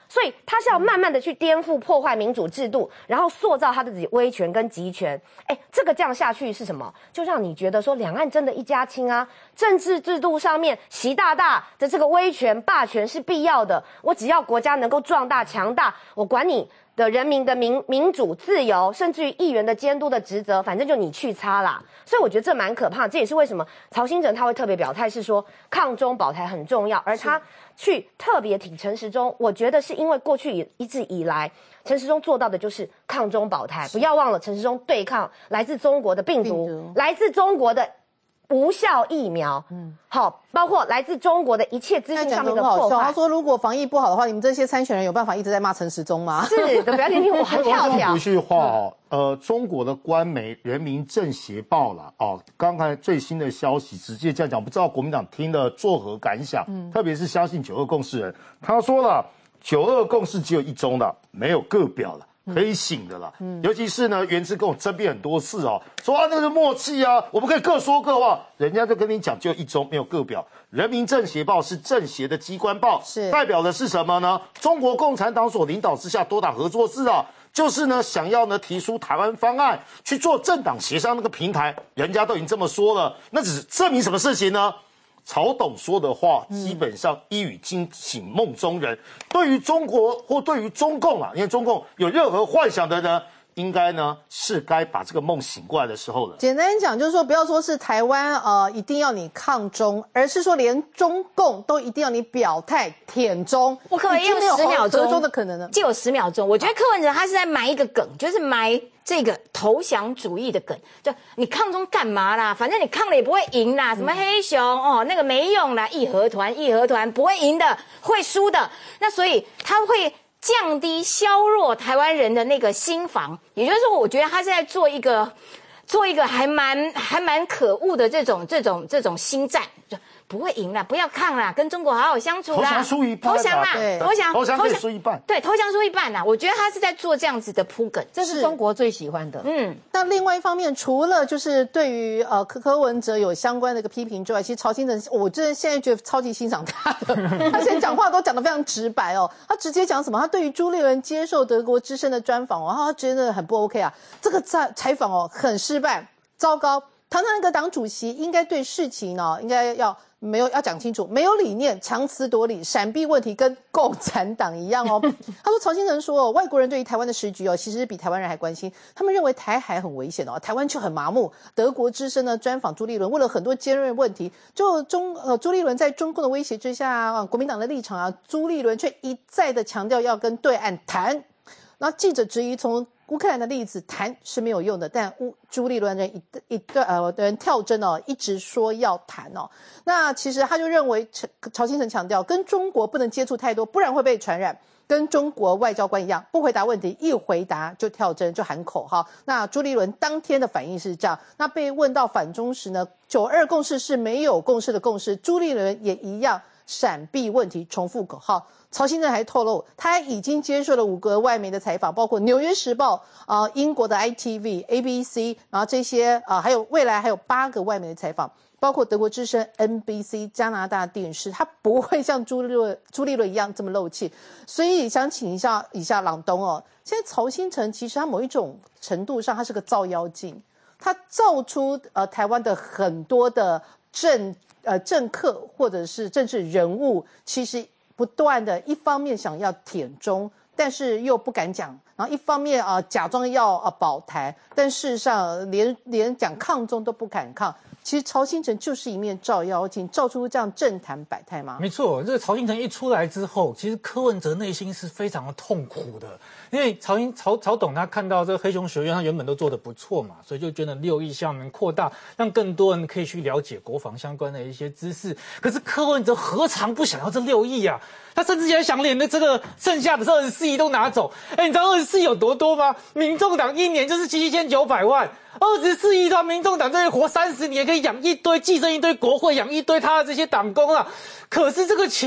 所以他是要慢慢的去颠覆、破坏民主制度，然后塑造他的自己威权跟集权。这个这样下去是什么？就让你觉得说两岸真的一家亲啊，政治制度上面习大大的这个威权霸权是必要的。我只要国家能够壮大强大，我管你的人民的民主自由，甚至于议员的监督的职责，反正就你去擦啦。所以我觉得这蛮可怕，这也是为什么曹兴诚他会特别表态，是说抗中保台很重要，而他去特别挺陈时中，我觉得是因为过去一直以来陈时中做到的就是抗中保台，不要忘了陈时中对抗来自中国的病毒，来自中国的无效疫苗，好，包括来自中国的一切资讯上面的破坏。 他说，如果防疫不好的话，你们这些参选人有办法一直在骂陈时中吗？ 是的，不要听听我很跳跳。 不是话中国的官媒《人民政协报》了刚才最新的消息直接这样讲，不知道国民党听了作何感想？特别是相信9·2共识人，他说了，9·2共识只有一中的，没有个表了。可以醒的了，尤其是呢，原之跟我争辩很多次说那个是默契啊，我们可以各说各话，人家就跟你讲，就一中没有个表。人民政协报是政协的机关报，代表的是什么呢？中国共产党所领导之下多党合作制就是呢想要呢提出台湾方案去做政党协商那个平台，人家都已经这么说了，那只是证明什么事情呢？曹董说的话基本上一语惊醒梦中人。对于中国或对于中共因为中共有任何幻想的人，应该呢是该把这个梦醒过来的时候了。 简单讲就是说，不要说是台湾一定要你抗中，而是说连中共都一定要你表态舔中。 我可以用10秒钟合中的可能呢？ 就有10秒钟。我觉得柯文哲他是在埋一个梗，就是埋这个投降主义的梗，就你抗中干嘛啦？反正你抗了也不会赢啦，什么黑熊那个没用啦，义和团不会赢的，会输的。那所以他会降低削弱台湾人的那个心防，也就是说，我觉得他是在做一个还蛮可恶的这种心战。不会赢啦，不要抗啦，跟中国好好相处啦。 投降输一半， 投降啦， 投降可以输一半。 对，投降输一半啦。我觉得他是在做这样子的铺梗， 这是中国最喜欢的。 那另外一方面，除了就是对于柯文哲有相关的一个批评之外，其实曹兴诚，我真的现在觉得超级欣赏他的，他现在讲话都讲得非常直白他直接讲什么？他对于朱立伦接受德国之声的专访他觉得很不 OK 这个采访很失败，糟糕。堂堂一个党主席，应该对事情应该要讲清楚，没有理念，强词夺理，闪避问题，跟共产党一样他说，曹兴诚说外国人对于台湾的时局其实比台湾人还关心，他们认为台海很危险台湾却很麻木。德国之声呢专访朱立伦，问了很多尖锐问题，就朱立伦在中共的威胁之下国民党的立场朱立伦却一再的强调要跟对岸谈。然后记者质疑，从乌克兰的例子谈是没有用的，但朱立伦人跳针一直说要谈那其实他就认为曹兴诚强调跟中国不能接触太多，不然会被传染，跟中国外交官一样，不回答问题，一回答就跳针就喊口号。那朱立伦当天的反应是这样，那被问到反中时呢，9·2共识是没有共识的共识，朱立伦也一样闪避问题，重复口号。曹兴诚还透露，他已经接受了5个外媒的采访，包括《纽约时报》英国的 ITV、ABC， 然后这些还有未来还有8个外媒的采访，包括德国之声、NBC、加拿大电视，他不会像朱立伦一样这么漏气。所以想请一下朗东现在曹兴诚其实他某一种程度上他是个照妖镜，他造出台湾的很多的政客或者是政治人物，其实不断的一方面想要舔中，但是又不敢讲，然后一方面假装要保台，但事实上连讲抗中都不敢抗。其实曹兴诚就是一面照妖镜，照出这样政坛百态吗？ 没错，这个曹兴诚一出来之后，其实柯文哲内心是非常的痛苦的，因为曹董他看到这个黑熊学院，他原本都做得不错嘛，所以就觉得6亿项能扩大，让更多人可以去了解国防相关的一些知识。可是柯文哲何尝不想要这6亿啊？他甚至也想连这个剩下的24亿都拿走。你知道24亿有多多吗？民众党1年就是7900万。24亿的民众党这里活30年，可以养一堆寄生一堆国会，养一堆他的这些党工可是这个钱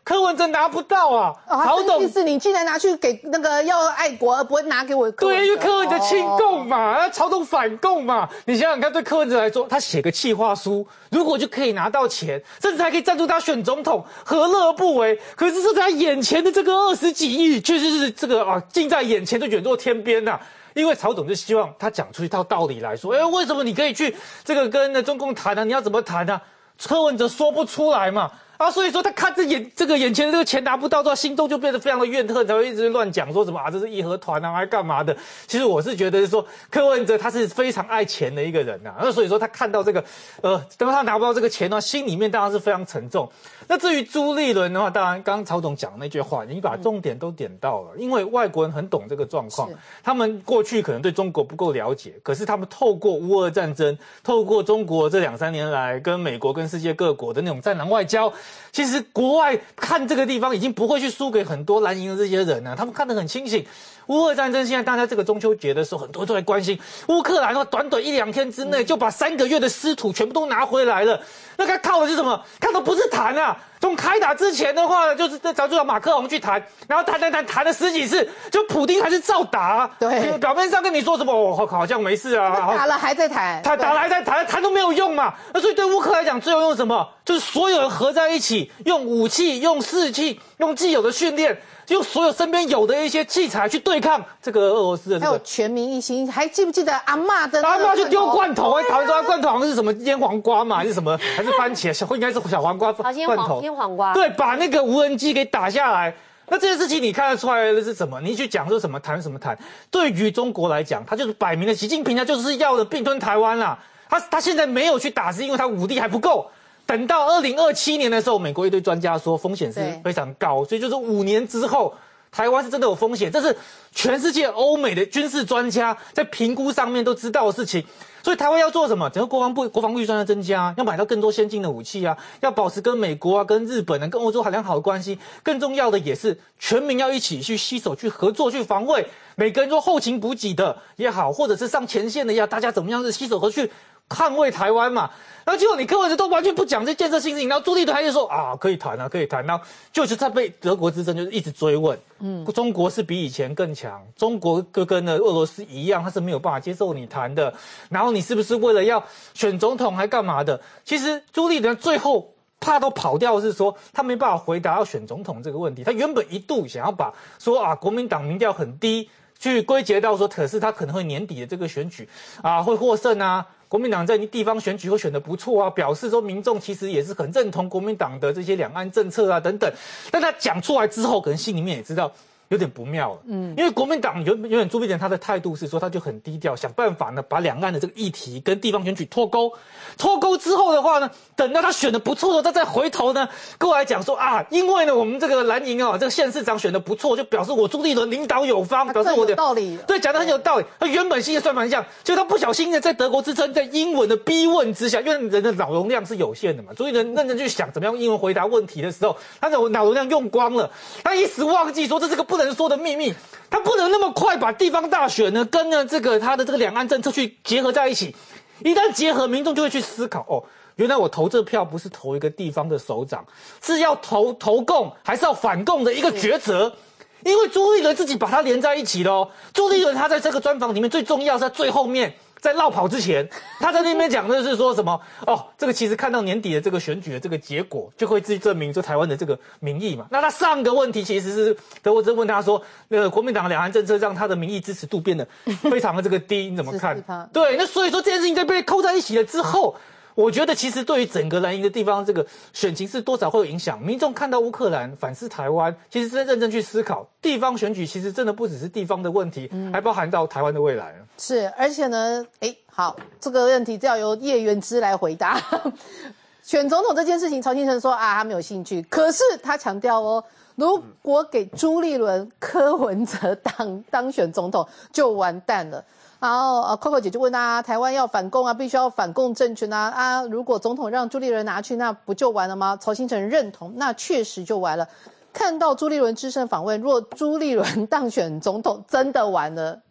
柯文哲拿不到啊。曹董意思你竟然拿去给那个要爱国，而不会拿给我柯文哲。 对，因为柯文哲亲共嘛，曹董反共嘛。你想想看，对柯文哲来说，他写个企划书，如果就可以拿到钱，甚至还可以赞助他选总统，何乐而不为？可是是他眼前的这个20几亿，确实是这个近在眼前就远若天边呐。因为曹董就希望他讲出一套道理来说，为什么你可以去这个跟中共谈啊？你要怎么谈啊？柯文哲说不出来嘛。所以说他看这个眼前的这个钱拿不到，他心中就变得非常的怨恨，才会一直乱讲说什么这是义和团啊，还干嘛的？其实我是觉得是说柯文哲他是非常爱钱的一个人呐，那所以说他看到这个等他拿不到这个钱呢，心里面当然是非常沉重。那至于朱立伦的话，当然刚刚曹总讲的那句话，你把重点都点到了，因为外国人很懂这个状况，他们过去可能对中国不够了解，可是他们透过乌俄战争，透过中国这2-3年来跟美国跟世界各国的那种战狼外交。其实国外看这个地方已经不会去输给很多蓝营的这些人了，他们看得很清醒。乌俄战争现在大家这个中秋节的时候，很多人都在关心乌克兰，短短1-2天之内就把3个月的失土全部都拿回来了。那他靠的是什么？靠的不是谈啊！从开打之前的话，就是早就让马克龙去谈，然后谈了10几次，就普丁还是照打。 对， 表面上跟你说什么好像没事啊， 打了还在谈， 打了还在谈都没有用嘛。那所以对乌克兰来讲，最后用什么？就是所有人合在一起，用武器、用士气、用既有的训练。用所有身边有的一些器材去对抗这个俄罗斯的， 还有全民一心，还记不记得阿嬷的？ 阿嬷就丢罐头，台湾说罐头好像是什么腌黄瓜嘛，还是什么？还是番茄？应该是小黄瓜罐头。 腌黄瓜。 对，把那个无人机给打下来。那这件事情你看得出来的是什么？你去讲说什么谈什么谈？对于中国来讲，他就是摆明了，习近平他就是要的并吞台湾啦。他现在没有去打，是因为他武力还不够。等到2027年的时候，美国一堆专家说风险是非常高，所以就是5年之后。台湾是真的有风险，这是全世界欧美的军事专家在评估上面都知道的事情。所以台湾要做什么？整个国防预算要增加，要买到更多先进的武器啊，要保持跟美国啊、跟日本啊、跟欧洲良好的关系。更重要的也是全民要一起去携手去合作去防卫，每个人说后勤补给的也好，或者是上前线的也好，大家怎么样是携手合去捍卫台湾嘛。然后结果你柯文哲都完全不讲这建设性事情，然后朱立伦还是说可以谈，然后就是他被德国之声就是一直追问，中国是比以前更强，中国跟俄罗斯一样，他是没有办法接受你谈的，然后你是不是为了要选总统还干嘛的？其实朱立伦最后怕都跑掉，是说他没办法回答要选总统这个问题，他原本一度想要把说国民党民调很低，去归结到说，可是他可能会年底的这个选举会获胜啊。国民党在地方选举会选得不错啊，表示说民众其实也是很认同国民党的这些两岸政策啊等等。但他讲出来之后，可能心里面也知道有点不妙了。因为国民党原本朱立伦他的态度是说，他就很低调，想办法呢把两岸的这个议题跟地方选举脱钩。脱钩之后的话呢，等到他选得不错的时候，他再回头呢跟我来讲说因为呢我们这个蓝营这个县市长选得不错，就表示我朱立伦领导有方，表示我的道理。 对，讲得很有道理。他原本心里算盘像，就他不小心的在德国之声在英文的逼问之下，因为人的脑容量是有限的嘛，朱立伦认真去想怎么样用英文回答问题的时候，他的脑容量用光了，他一时忘记说这是个不能说的秘密，他不能那么快把地方大选呢跟呢这个他的这个两岸政策去结合在一起。一旦结合，民众就会去思考原来我投这票不是投一个地方的首长，是要投共还是要反共的一个抉择。因为朱立伦自己把它连在一起了朱立伦他在这个专访里面最重要是在最后面，在落跑之前，他在那边讲的是说什么这个其实看到年底的这个选举的这个结果，就会证明说台湾的这个民意嘛。那他上个问题其实是德国之声问他说，国民党的两岸政策让他的民意支持度变得非常的这个低，你怎么看？对，那所以说这件事情在被扣在一起了之后。我觉得其实对于整个蓝营的地方这个选情是多少会有影响。民众看到乌克兰反思台湾，其实是认真去思考地方选举，其实真的不只是地方的问题，还包含到台湾的未来。 是，而且呢，好，这个问题要由叶元之来回答。选总统这件事情，曹先生说他没有兴趣，可是他强调如果给朱立伦、柯文哲当选总统，就完蛋了。然后Coco 姐就问台湾要反共必须要反共政权如果总统让朱立伦拿去，那不就完了吗？曹兴诚认同，那确实就完了。看到朱立伦之声访问，若朱立伦当选总统，真的完了。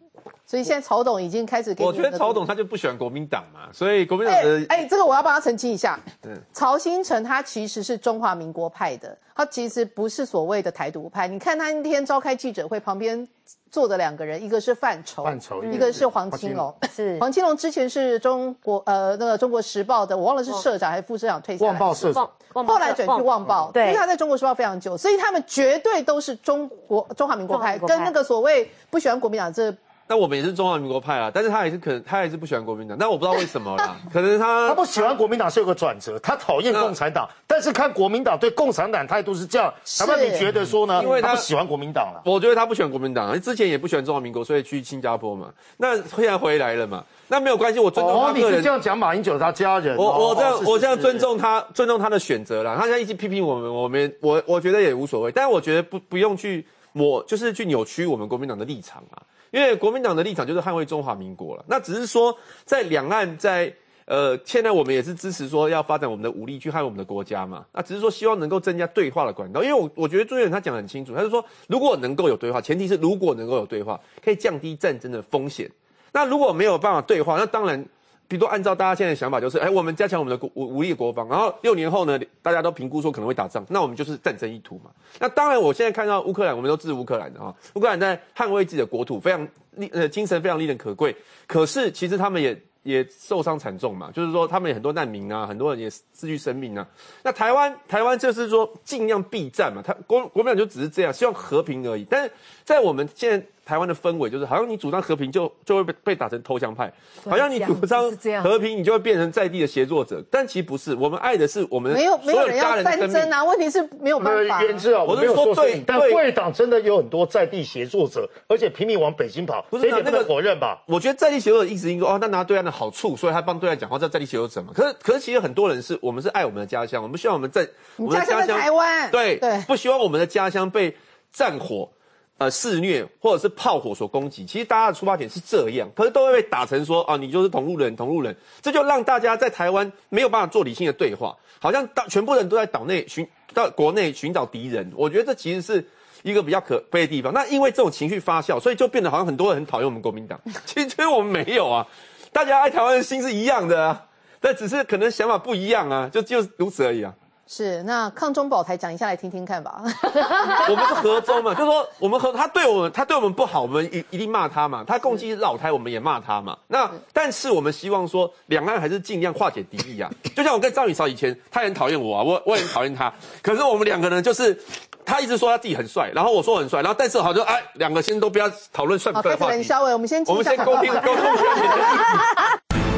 所以现在曹董已经开始给我觉得曹董他就不喜欢国民党嘛，所以国民党的这个我要帮他澄清一下。曹兴诚他其实是中华民国派的，他其实不是所谓的台独派。你看他那天召开记者会，旁边坐的2个人，一个是范畴，一个是黄青龙。是黄青龙之前是中国时报的，我忘了是社长还是副社长退下来。 旺报社长， 后来转去旺报， 对， 因为他在中国时报非常久，所以他们绝对都是中华民国派，跟那个所谓不喜欢国民党这。 那我们也是中华民国派啊，但是他还是不喜欢国民党，但我不知道为什么啦，可能他不喜欢国民党是有个转折，他讨厌共产党，但是看国民党对共产党态度是这样，那么你觉得说呢？因为他不喜欢国民党了， 我觉得他不喜欢国民党，之前也不喜欢中华民国，所以去新加坡嘛，那现在回来了嘛，那没有关系，我尊重他个人。 你是这样讲马英九他家人， 我这样尊重他的选择啦，他现在一直批评我觉得也无所谓，但是我觉得不用去就是去扭曲我们国民党的立场啊。因为国民党的立场就是捍卫中华民国了，那只是说在两岸现在我们也是支持说要发展我们的武力去捍卫我们的国家嘛，那只是说希望能够增加对话的管道，因为我觉得朱立伦他讲得很清楚，他就说如果能够有对话，前提是如果能够有对话，可以降低战争的风险。那如果没有办法对话，那当然。比如说，按照大家现在的想法，就是，我们加强我们的武力国防，然后6年后呢，大家都评估说可能会打仗，那我们就是战争一途嘛。那当然，我现在看到乌克兰，我们都支持乌克兰的啊，乌克兰在捍卫自己的国土，非常精神非常令人可贵。可是其实他们也受伤惨重嘛，就是说他们也很多难民啊，很多人也失去生命啊。那台湾就是说尽量避战嘛，国民党就只是这样，希望和平而已。但是在我们现在台湾的氛围，就是好像你主张和平就会被打成投降派，好像你主张和平你就会变成在地的协作者，但其实不是，我们爱的是我们没有人要战争啊，问题是没有办法。 我是说对，但贵党真的有很多在地协作者，而且拼命往北京跑， 不是那个否认吧？ 我觉得在地协作者意思是说，那拿对岸的好处，所以他帮对岸讲话，叫在地协作者嘛。可是其实很多人我们是爱我们的家乡，我们希望我们在我们的家乡台湾， 对，不希望我们的家乡被战火。肆虐或者是炮火所攻击，其实大家的出发点是这样，可是都会被打成说你就是同路人，这就让大家在台湾没有办法做理性的对话，好像全部人都在到国内寻找敌人。我觉得这其实是一个比较可悲的地方。那因为这种情绪发酵，所以就变得好像很多人很讨厌我们国民党。其实我们没有啊，大家爱台湾的心是一样的啊，但只是可能想法不一样啊，就如此而已啊。 是，那抗中保台讲一下来听听看吧。 我们是和中嘛，就是说他对我们不好，我们一定骂他嘛。他攻击老台，我们也骂他嘛。但是我们希望说，两岸还是尽量化解敌意啊。就像我跟张宇韶以前，他很讨厌我啊，我也很讨厌他。可是我们两个人就是，他一直说他自己很帅，然后我说我很帅，然后但是好像两个先都不要讨论帅不帅的话题。 冷笑话，我们先沟通一下。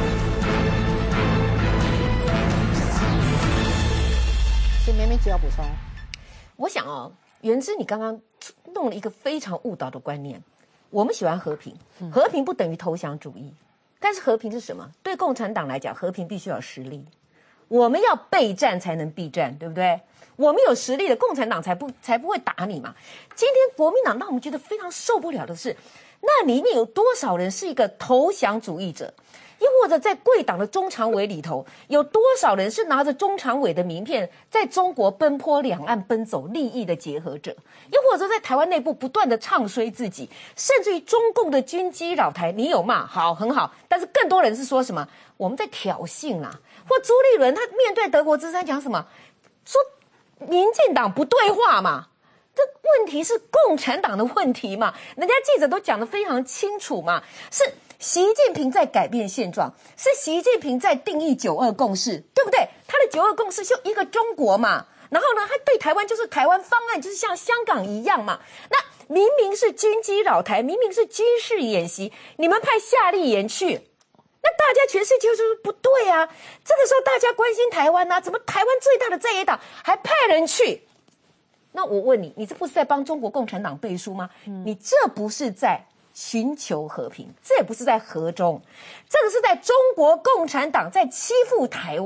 绵绵只要补充， 我想元之你刚刚弄了一个非常误导的观念。我们喜欢和平，和平不等于投降主义，但是和平是什么？对共产党来讲，和平必须要有实力。我们要备战才能避战，对不对？我们有实力的，共产党才不会打你嘛。今天国民党让我们觉得非常受不了的是，那里面有多少人是一个投降主义者？又或者在贵党的中常委里头，有多少人是拿着中常委的名片，在中国奔波两岸奔走利益的结合者？又或者在台湾内部不断的唱衰自己，甚至于中共的军机扰台，你有骂好很好，但是更多人是说什么我们在挑衅啦，或朱立伦他面对德国之声讲什么，说民进党不对话嘛。这问题是共产党的问题嘛？人家记者都讲得非常清楚嘛，是习近平在改变现状，是习近平在定义9·2共识，对不对？他的9·2共识就一个中国嘛，然后呢，他对台湾就是台湾方案，就是像香港一样嘛。那明明是军机扰台，明明是军事演习，你们派夏立言去，那大家全世界就说不对啊。这个时候大家关心台湾啊，怎么台湾最大的在野党还派人去？那我问你，你这不是在帮中国共产党背书吗？你这不是在寻求和平，这也不是在和中，这个是在中国共产党在欺负台湾。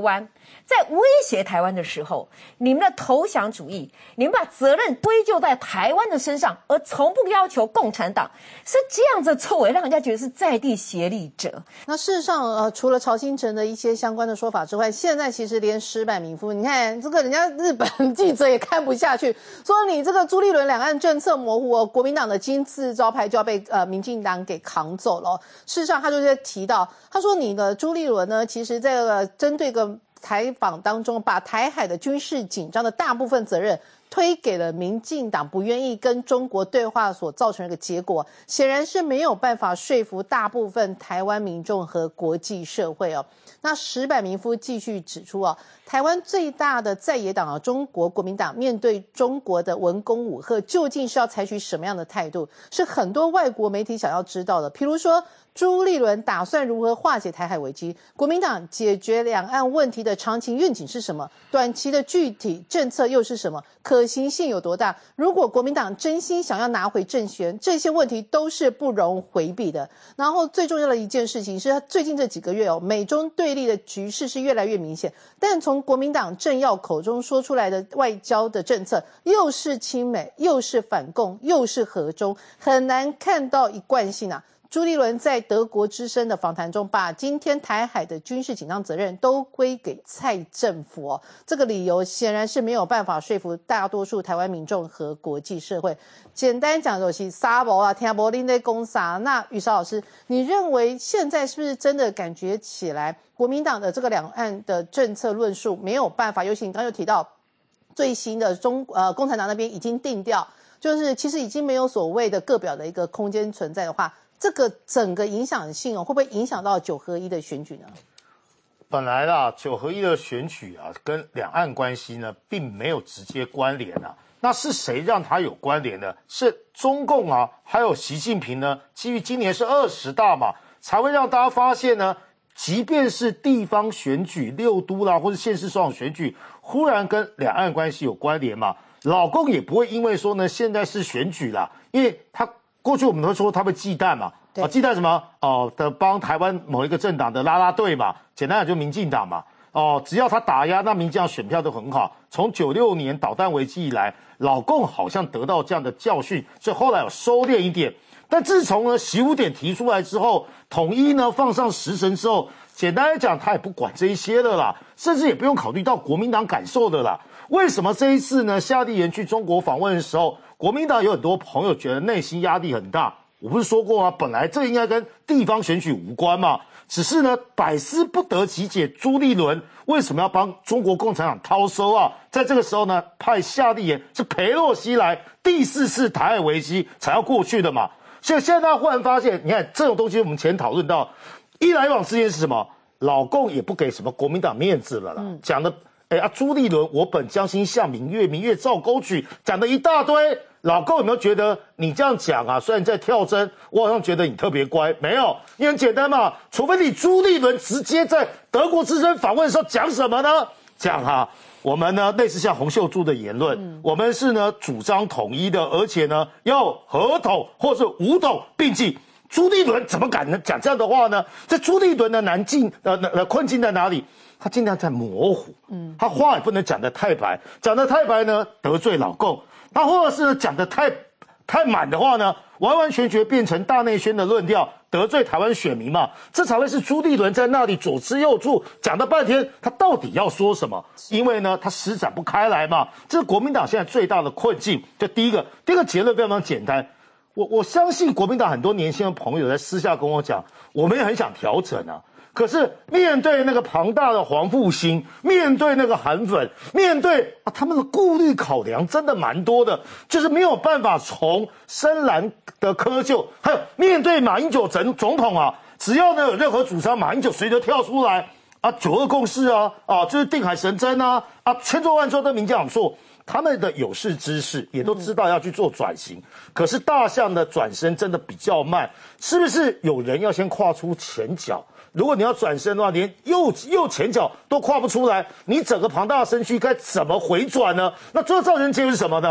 在威胁台湾的时候，你们的投降主义，你们把责任归咎在台湾的身上，而从不要求共产党，是这样子的作为，让人家觉得是在地协力者。 那事实上，除了曹兴诚的一些相关的说法之外，现在其实连石柏民夫，你看这个人家日本记者也看不下去，说你这个朱立伦两岸政策模糊哦，国民党的金字招牌就要被民进党给扛走了。事实上，他就在提到，他说你的朱立伦呢，其实在针对个采访当中，把台海的军事紧张的大部分责任推给了民进党不愿意跟中国对话所造成的一个结果，显然是没有办法说服大部分台湾民众和国际社会哦。那石柏民夫继续指出哦，台湾最大的在野党中国国民党面对中国的文攻武吓，究竟是要采取什么样的态度，是很多外国媒体想要知道的。譬如说，朱立伦打算如何化解台海危机？国民党解决两岸问题的长期愿景是什么？短期的具体政策又是什么？可行性有多大？如果国民党真心想要拿回政权，这些问题都是不容回避的。然后最重要的一件事情是，最近这几个月哦，美中对立的局势是越来越明显，但从国民党政要口中说出来的外交的政策，又是亲美，又是反共，又是和中，很难看到一贯性啊。朱立伦在德国之声的访谈中，把今天台海的军事紧张责任都归给蔡政府哦，这个理由显然是没有办法说服大多数台湾民众和国际社会。简单讲就是沙博啊，听不吝在攻啥。那宇韶老师，你认为现在是不是真的感觉起来，国民党的这个两岸的政策论述没有办法？尤其你刚刚有提到最新的共产党那边已经定调，就是其实已经没有所谓的各表的一个空间存在的话。这个整个影响性会不会影响到9合1的选举呢？ 本来啦，9合1的选举啊，跟两岸关系呢，并没有直接关联啊。那是谁让它有关联呢？是中共啊，还有习近平呢，基于今年是20大嘛，才会让大家发现呢，即便是地方选举、6都啦，或者县市首长选举，忽然跟两岸关系有关联嘛，老共也不会因为说呢，现在是选举啦，因为他。过去我们都说他会忌惮嘛，忌惮什么？的帮台湾某一个政党的啦啦队嘛，简单讲就民进党嘛。只要他打压，那民进党选票都很好。从96年导弹危机以来，老共好像得到这样的教训，所以后来有收敛一点。但自从呢习五点提出来之后，统一呢放上时程之后，简单来讲他也不管这一些了啦，甚至也不用考虑到国民党感受的啦。为什么这一次呢夏立言去中国访问的时候，国民党有很多朋友觉得内心压力很大？我不是说过吗？本来这应该跟地方选举无关嘛，只是呢百思不得其解，朱立伦为什么要帮中国共产党掏收啊？在这个时候呢，派夏立言是裴洛西来，第4次台海危机才要过去的嘛。现在大家忽然发现，你看这种东西，我们前讨论到，一来往之间是什么？老共也不给什么国民党面子了啦，讲的。朱立伦，我本将心向明月，明月照沟渠，讲的一大堆。老共有没有觉得你这样讲啊？虽然你在跳针，我好像觉得你特别乖。没有，你很简单嘛，除非你朱立伦直接在德国之声访问的时候讲什么呢？讲我们呢类似像洪秀柱的言论，我们是呢主张统一的，而且呢要合统或是武统并进。朱立伦怎么敢呢讲这样的话呢？这朱立伦的困境在哪里？他尽量在模糊，他话也不能讲得太白，讲得太白呢得罪老共，他或者是呢讲得太满的话呢，完完全全变成大内宣的论调，得罪台湾选民嘛，这才会是朱立伦在那里左吃右绌，讲了半天，他到底要说什么？因为呢他施展不开来嘛，这是国民党现在最大的困境。这第一个结论非常简单，我相信国民党很多年轻的朋友在私下跟我讲，我们也很想调整啊。可是面对那个庞大的黄复兴，面对那个韩粉，面对他们的顾虑考量真的蛮多的，就是没有办法从深蓝的窠臼，还有面对马英九总统啊，只要呢有任何主张，马英九随着跳出来9·2共识就是定海神针千错万错都民进党做。他们的有识之士也都知道要去做转型，可是大象的转身真的比较慢，是不是有人要先跨出前脚？如果你要转身的话，连右前脚都跨不出来，你整个庞大的身躯该怎么回转呢？那最后造成结果是什么呢？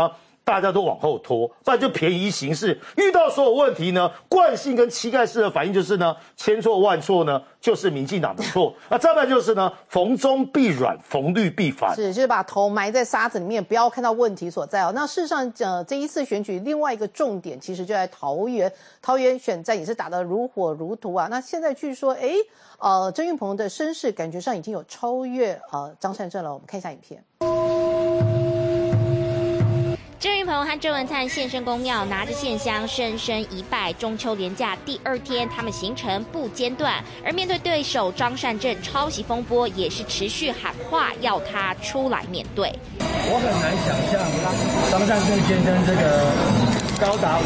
大家都往后拖，不然就便宜行事。遇到所有问题呢，惯性跟膝盖式的反应就是呢，千错万错呢，就是民进党的错。再不然就是呢，逢中必软，逢绿必反。 是，就是把头埋在沙子里面，不要看到问题所在哦。那事实上，这一次选举另外一个重点，其实就在桃园。桃园选战也是打得如火如荼啊。那现在据说，郑运鹏的声势感觉上已经有超越张善政了。我们看一下影片。 郑运鹏和郑文灿现身公庙，拿着线香深深一拜。中秋连假第2天，他们行程不间断。而面对对手张善政抄袭风波，也是持续喊话，要他出来面对。 我很难想象张善政先生这个高达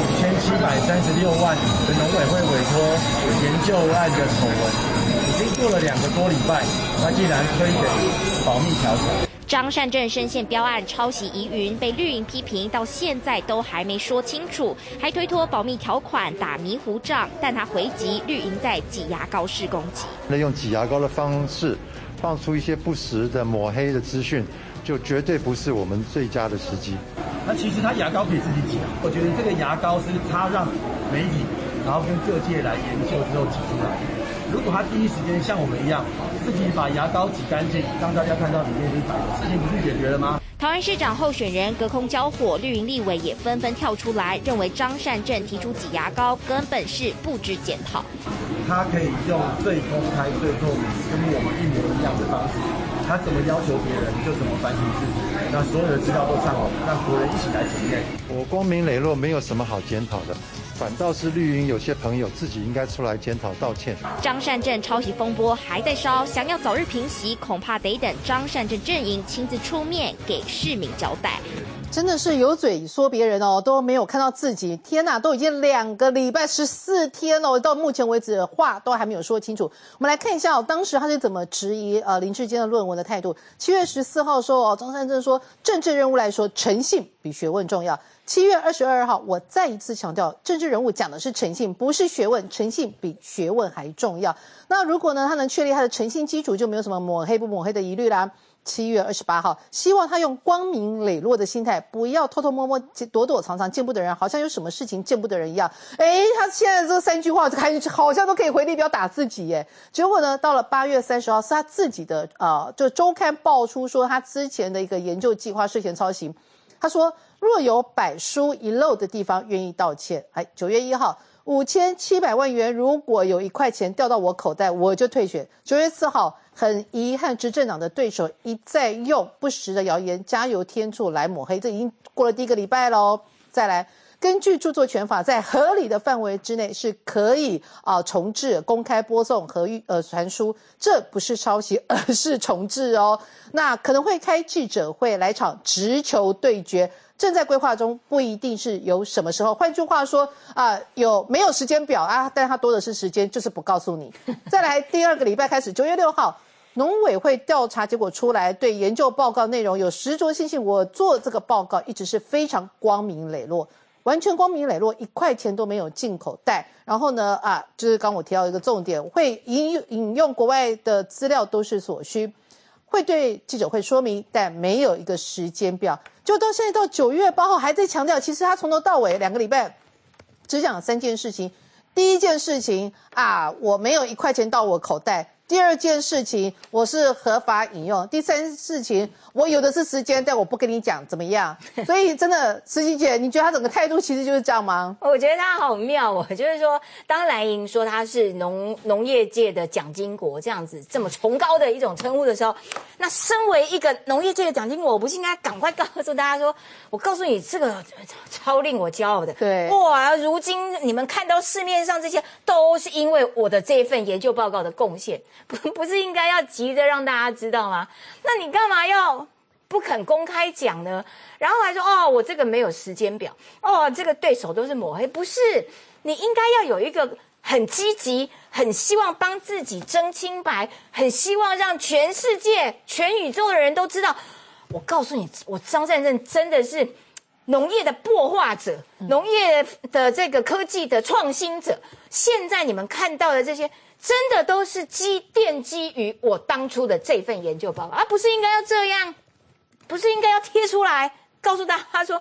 5736万的农委会委托研究案的丑闻，已经过了2个多礼拜，他竟然推给保密条款。 张善政深陷标案抄袭疑云，被绿营批评，到现在都还没说清楚，还推脱保密条款打迷糊仗。但他回击绿营在挤牙膏式攻击， 那用挤牙膏的方式放出一些不实的抹黑的资讯，就绝对不是我们最佳的时机。 那其实他牙膏可以自己挤啊，我觉得这个牙膏是他让媒体，然后跟各界来研究之后挤出来的。如果他第一时间像我们一样，自己把牙膏挤干净，让大家看到里面是白的，事情不是解决了吗？ 桃园市长候选人隔空交火，绿营立委也纷纷跳出来，认为张善政提出挤牙膏根本是不知检讨。 他可以用最公开、最透明，跟我们一模一样的方式，他怎么要求别人就怎么反省自己，让所有的资料都上网，让国人一起来检验。 我光明磊落，没有什么好检讨的。反倒是绿营有些朋友自己应该出来检讨道歉。 张善政抄袭风波还在烧，想要早日平息，恐怕得等张善政阵营亲自出面给市民交代。 真的是有嘴说别人哦，都没有看到自己。天哪，都已经2个礼拜14天哦，到目前为止话都还没有说清楚。我们来看一下当时他是怎么质疑林智坚的论文的态度。7月14号说张善政说，政治任务来说，诚信比学问重要。7月22号，我再一次强调，政治人物讲的是诚信，不是学问，诚信比学问还重要。那如果呢，他能确立他的诚信基础，就没有什么抹黑不抹黑的疑虑啦。7月28号，希望他用光明磊落的心态，不要偷偷摸摸、躲躲藏藏，见不得人，好像有什么事情见不得人一样。他现在这3句话好像都可以回力镖打自己耶。结果呢，到了8月30号，是他自己的就周刊爆出说他之前的一个研究计划涉嫌抄袭。他说，若有百疏一漏的地方，愿意道歉。9月1号，5700万元，如果有1块钱掉到我口袋，我就退选。9月4号，很遗憾，执政党的对手一再用不实的谣言加油添醋来抹黑，这已经过了第1个礼拜喽。再来，根据著作权法，在合理的范围之内是可以重制、公开播送和传输，这不是抄袭，而是重制哦。那可能会开记者会来场直球对决。正在规划中，不一定是有什么时候。换句话说有没有时间表啊？但他多的是时间，就是不告诉你。再来，第2个礼拜开始，9月6号，农委会调查结果出来，对研究报告内容有实着信息。我做这个报告一直是非常光明磊落，完全光明磊落，1块钱都没有进口袋。然后呢就是刚我提到一个重点，会引用国外的资料都是所需。会对记者会说明，但没有一个时间表。就到现在到9月8号还在强调，其实他从头到尾2个礼拜只讲3件事情。第一件事情我没有1块钱到我口袋。第2件事情，我是合法引用。第3事情，我有的是时间，但我不跟你讲怎么样。所以真的，思琪姐，你觉得他整个态度其实就是这样吗？ 我觉得他好妙哦，就是说，当蓝营说他是农业界的蒋经国这样子这么崇高的一种称呼的时候，那身为一个农业界的蒋经国，我不是应该赶快告诉大家说，我告诉你这个超令我骄傲的， 对， 哇，如今你们看到市面上这些，都是因为我的这一份研究报告的贡献。不是应该要急着让大家知道吗？那你干嘛要不肯公开讲呢？然后还说我这个没有时间表，这个对手都是抹黑，不是？你应该要有一个很积极、很希望帮自己争清白、很希望让全世界、全宇宙的人都知道。我告诉你，我张善政真的是农业的擘画者，农业的这个科技的创新者。现在你们看到的这些，真的都是奠基于我当初的这份研究报告，不是应该要这样，不是应该要贴出来告诉大家说，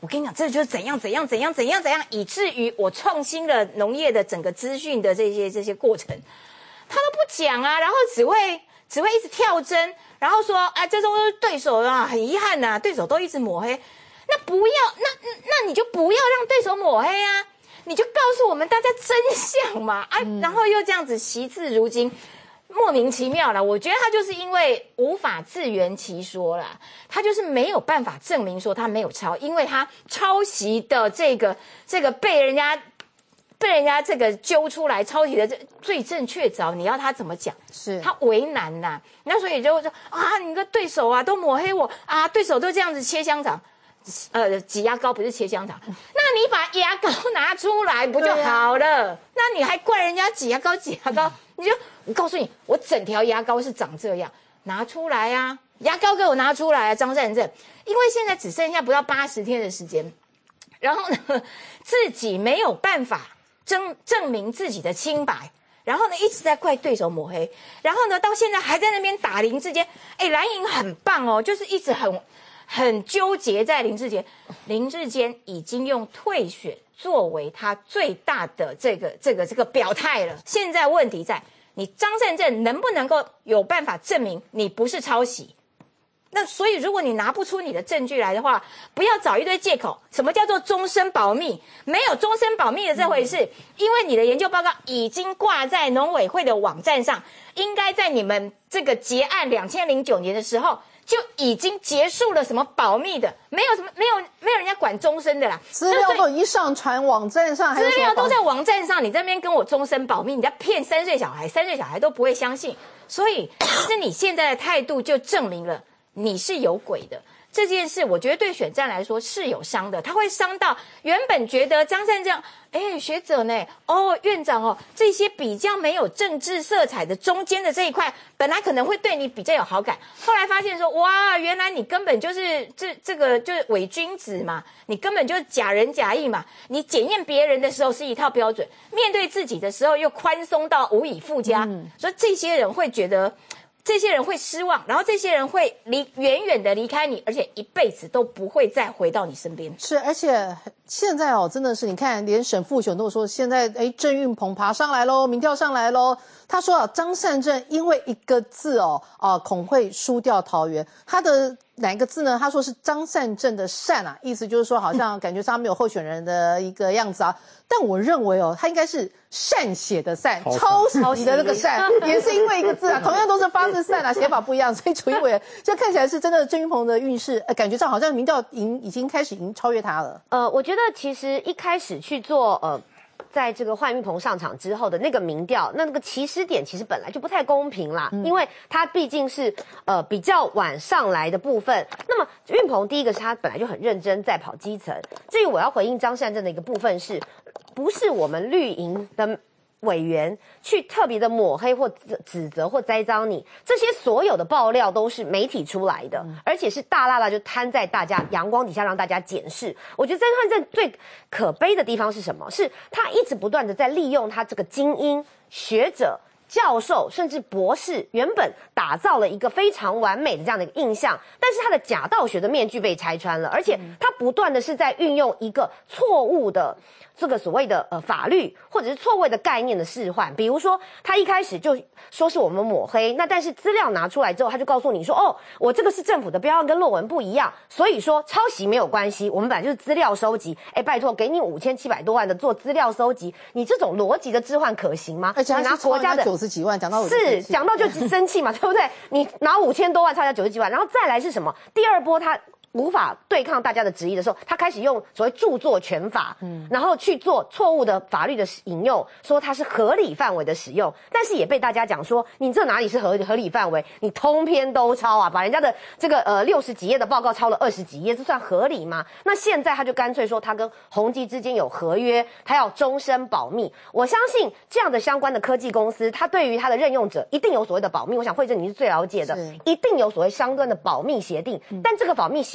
我跟你讲，这就是怎样，以至于我创新了农业的整个资讯的这些过程，他都不讲啊，然后只会一直跳针，然后说这都是对手啊，很遗憾呐，对手都一直抹黑，那你就不要让对手抹黑啊，你就告诉我们大家真相嘛然后又这样子惜字如金。莫名其妙啦，我觉得他就是因为无法自圆其说啦，他就是没有办法证明说他没有抄，因为他抄袭的这个被人家这个揪出来抄袭的这罪证确凿，你要他怎么讲？ 是他为难呐，那所以就说你的对手啊都抹黑我啊，对手都这样子切香肠。挤牙膏不是切香肠，那你把牙膏拿出来不就好了？那你还怪人家挤牙膏？我告诉你，我整条牙膏是长这样，拿出来啊，牙膏给我拿出来啊，张善政，因为现在只剩下不到80天的时间，然后呢，自己没有办法证明自己的清白。然后呢，一直在怪对手抹黑，然后呢，到现在还在那边打林智坚。蓝营很棒哦，就是一直很纠结在林智坚。林智坚已经用退选作为他最大的这个表态了。现在问题在你张善政能不能够有办法证明你不是抄袭？那所以，如果你拿不出你的证据来的话，不要找一堆借口。什么叫做终身保密？没有终身保密的这回事，因为你的研究报告已经挂在农委会的网站上，应该在你们这个结案2009年的时候就已经结束了什么保密的，没有人家管终身的啦。 资料都已经上传网站上， 资料都在网站上，你在那边跟我终身保密，你在骗3岁小孩，3岁小孩都不会相信。所以，是你现在的态度就证明了你是有鬼的。这件事我觉得对选战来说是有伤的，它会伤到原本觉得张善政学者呢，院长这些比较没有政治色彩的中间的这一块，本来可能会对你比较有好感，后来发现说哇，原来你根本就是这个就是伪君子嘛，你根本就是假仁假义嘛，你检验别人的时候是一套标准，面对自己的时候又宽松到无以复加，所以这些人会觉得。这些人会失望，然后这些人会远远的离开你，而且一辈子都不会再回到你身边。 是，而且现在真的是你看，连沈富雄都说现在郑运鹏爬上来喽，民调上来喽。他说张善政因为一个字恐会输掉桃园，他的哪个字呢？他说是张善政的善啊，意思就是说好像感觉上没有候选人的一个样子啊。但我认为他应该是善写的善，抄袭的那个善，也是因为一个字啊，同样都是发字善啊，写法不一样，所以楚英委员这看起来是真的郑运鹏的运势，感觉上好像民调已经开始超越他了。 我觉得其实一开始去做在这个换运鹏上场之后的那个民调，那个起始点其实本来就不太公平啦，因为他毕竟是比较晚上来的部分。那么运鹏第一个是他本来就很认真在跑基层。至于我要回应张善政的一个部分是，不是我们绿营的委员去特别的抹黑或指责或栽赃你，这些所有的爆料都是媒体出来的，而且是大辣辣就摊在大家阳光底下让大家检视。我觉得张善政最可悲的地方是什么？是他一直不断的在利用他这个精英学者。教授甚至博士原本打造了一个非常完美的这样的一个印象，但是他的假道学的面具被拆穿了，而且他不断的是在运用一个错误的这个所谓的法律或者是错位的概念的示范。比如说他一开始就说是我们抹黑，那但是资料拿出来之后，他就告诉你说我这个是政府的标案跟论文不一样，所以说抄袭没有关系，我们本来就是资料收集。拜托，给你5700多万的做资料收集，你这种逻辑的置换可行吗？ 而且他拿国家的90几万讲到讲到就生气嘛，对不对？你拿5000多万差价90几万，然后再来是什么？第二波他无法对抗大家的质疑的时候，他开始用所谓著作权法，然后去做错误的法律的引用，说它是合理范围的使用，但是也被大家讲说，你这哪里是合理范围？你通篇都抄啊，把人家的这个60几页的报告抄了20几页，这算合理吗？那现在他就干脆说他跟宏基之间有合约，他要终身保密。我相信这样的相关的科技公司，他对于他的任用者一定有所谓的保密。我想惠珍你是最了解的，一定有所谓相关的保密协定，但这个保密协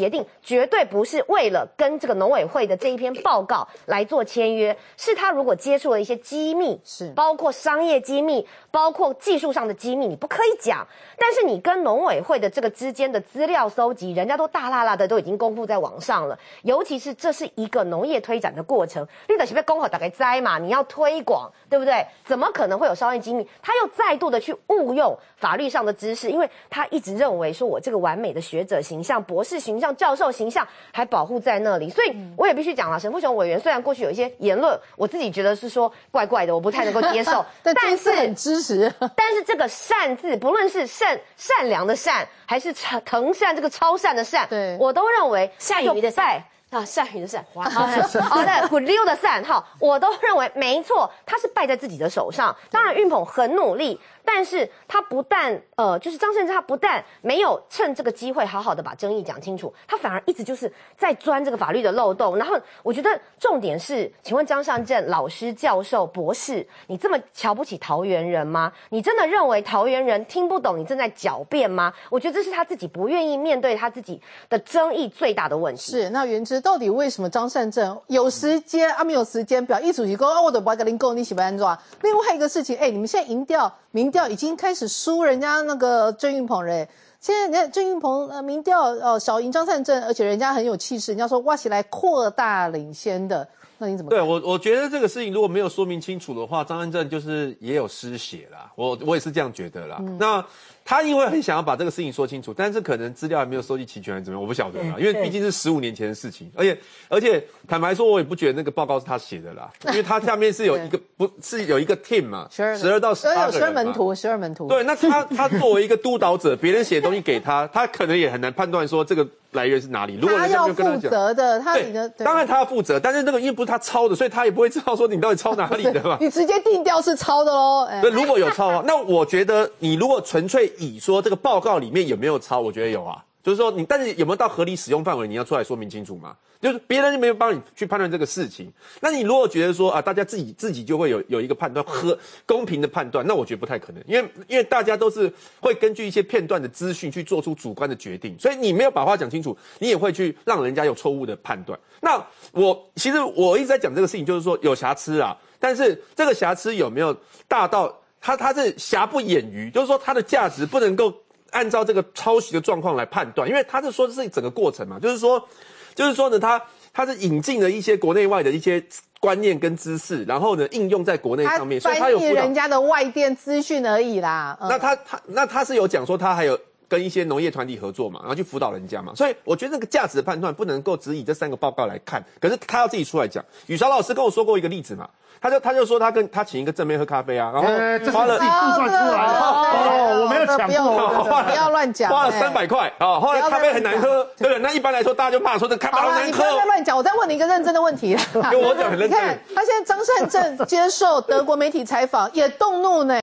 协定绝对不是为了跟这个农委会的这一篇报告来做签约，是他如果接触了一些机密， 是包括商业机密，包括技术上的机密，你不可以讲。但是你跟农委会的这个之间的资料搜集，人家都大剌剌的都已经公布在网上了。尤其是这是一个农业推展的过程，你就是要公好大概栽嘛，你要推广，对不对？怎么可能会有商业机密？他又再度的去误用法律上的知识，因为他一直认为说我这个完美的学者形象、博士形象、教授形象还保护在那里，所以我也必须讲了，沈富雄委员虽然过去有一些言论，我自己觉得是说怪怪的，我不太能够接受， 但是很支持。 但是这个善字，不论是善良的善，还是藤善这个超善的善，对我都认为善于的善。 善于的善，好的，不溜的善，哈，我都认为没错，他是败在自己的手上。当然，运鹏很努力，但是他不但就是张善政，他不但没有趁这个机会好好的把争议讲清楚，他反而一直就是在钻这个法律的漏洞。然后，我觉得重点是，请问张善政老师、教授、博士，你这么瞧不起桃园人吗？你真的认为桃园人听不懂你正在狡辩吗？我觉得这是他自己不愿意面对他自己的争议最大的问题。 是，那原之到底为什么张善政有时间没有时间表？一主席说我都不跟您讲，你喜欢安怎？另外一个事情，你们现在民调已经开始输人家那个郑运鹏了。现在人家郑运鹏民调小赢张善政，而且人家很有气势，人家说挖起来扩大领先的。那你怎么看？ 对我觉得这个事情如果没有说明清楚的话，张善政就是也有失血啦。我也是这样觉得啦。那他因为很想要把这个事情说清楚，但是可能资料还没有收集齐全，还是怎么样，我不晓得啦。因为毕竟是15年前的事情，而且坦白说，我也不觉得那个报告是他写的啦，因为他下面是有一个有一个 team 嘛，12到18个人嘛 12门徒。 对，那他作为一个督导者，别人写的东西给他，他可能也很难判断说这个来源是哪里。如果人家没有跟他讲， 他要负责的， 当然他要负责，但是那个因为不是他抄的，所以他也不会知道说你到底抄哪里的嘛。 你直接定调是抄的喽。 对，如果有抄啊，那我觉得你如果纯粹以说这个报告里面有没有抄，我觉得有啊。就是说但是有没有到合理使用范围，你要出来说明清楚嘛。就是别人没有帮你去判断这个事情，那你如果觉得说大家自己就会有一个判断公平的判断，那我觉得不太可能，因为大家都是会根据一些片段的资讯去做出主观的决定，所以你没有把话讲清楚，你也会去让人家有错误的判断。那其实我一直在讲这个事情，就是说有瑕疵啊，但是这个瑕疵有没有大到它是瑕不掩瑜，就是说它的价值不能够按照这个抄袭的状况来判断，因为他是说这是整个过程嘛，就是说呢，他是引进了一些国内外的一些观念跟知识，然后呢应用在国内上面，所以他有翻译人家的外电资讯而已啦。 那他是有讲说他还有跟一些农业团体合作嘛，然后去辅导人家嘛，所以我觉得那个价值的判断不能够只以这3个报告来看，可是他要自己出来讲。宇韶老师跟我说过一个例子嘛。他就说他请一个正妹喝咖啡啊，然后花了自己估算出来的我没有讲过， 不要乱讲， 花了300块啊，后来咖啡很难喝，对不对？那一般来说大家就骂说这咖啡好难喝。 你不要再乱讲，我再问你一个认真的问题。 跟我讲很认真。 你看他现在张善政接受德国媒体采访也动怒呢。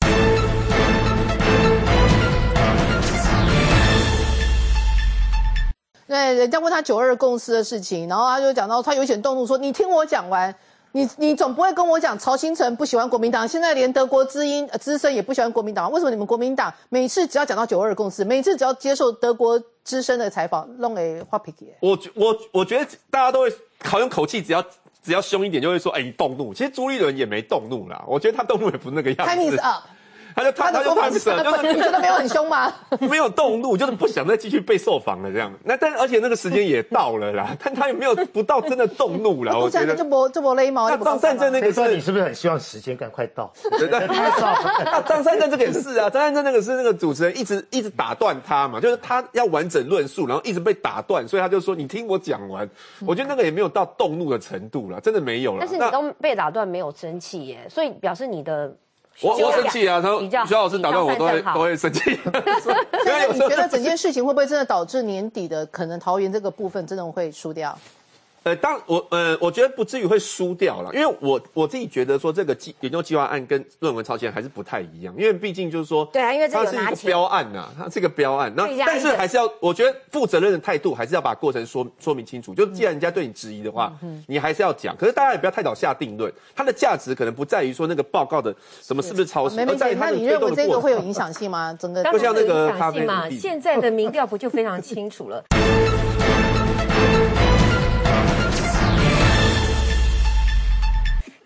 对，人家问他92共识的事情，然后他就讲到他有点动怒说：“你听我讲完。”你总不会跟我讲曹兴诚不喜欢国民党，现在连德国资深也不喜欢国民党，为什么你们国民党每次只要讲到92共识，每次只要接受德国资深的采访，弄给画皮给？ 我觉得大家都会好用口气，只要凶一点就会说，你动怒。其实朱立伦也没动怒啦，我觉得他动怒也不是那个样子。 Time is up。 他就你觉得没有很凶吗？ 没有动怒，就是不想再继续被受访了这样。而且那个时间也到了啦，但他也没有不到真的动怒啦。我觉得这不勒毛。 那张善政那个你是不是很希望时间赶快到？ 张善政这个也是啊，张善政那个是那个主持人一直打断他嘛，就是他要完整论述，然后一直被打断，所以他就说你听我讲完。我觉得那个也没有到动怒的程度啦，真的没有啦。 但是你都被打断没有生气耶，所以表示你的。 我生气啊！徐老师打断我都会生气。 你觉得整件事情会不会真的导致年底的可能桃园这个部分真的会输掉？ 我觉得不至于会输掉了，因为我自己觉得说这个研究计划案跟论文抄袭案还是不太一样，因为毕竟就是说， 对啊，因为这它是一个标案呐，它是一个标案，那但是还是要，我觉得负责任的态度还是要把过程说明清楚。就既然人家对你质疑的话，你还是要讲。可是大家也不要太早下定论，它的价值可能不在于说那个报告的什么是不是抄袭，而在于它的推动的过程。 那你认为这个会有影响性吗？整个就像那个咖啡嘛，现在的民调不就非常清楚了？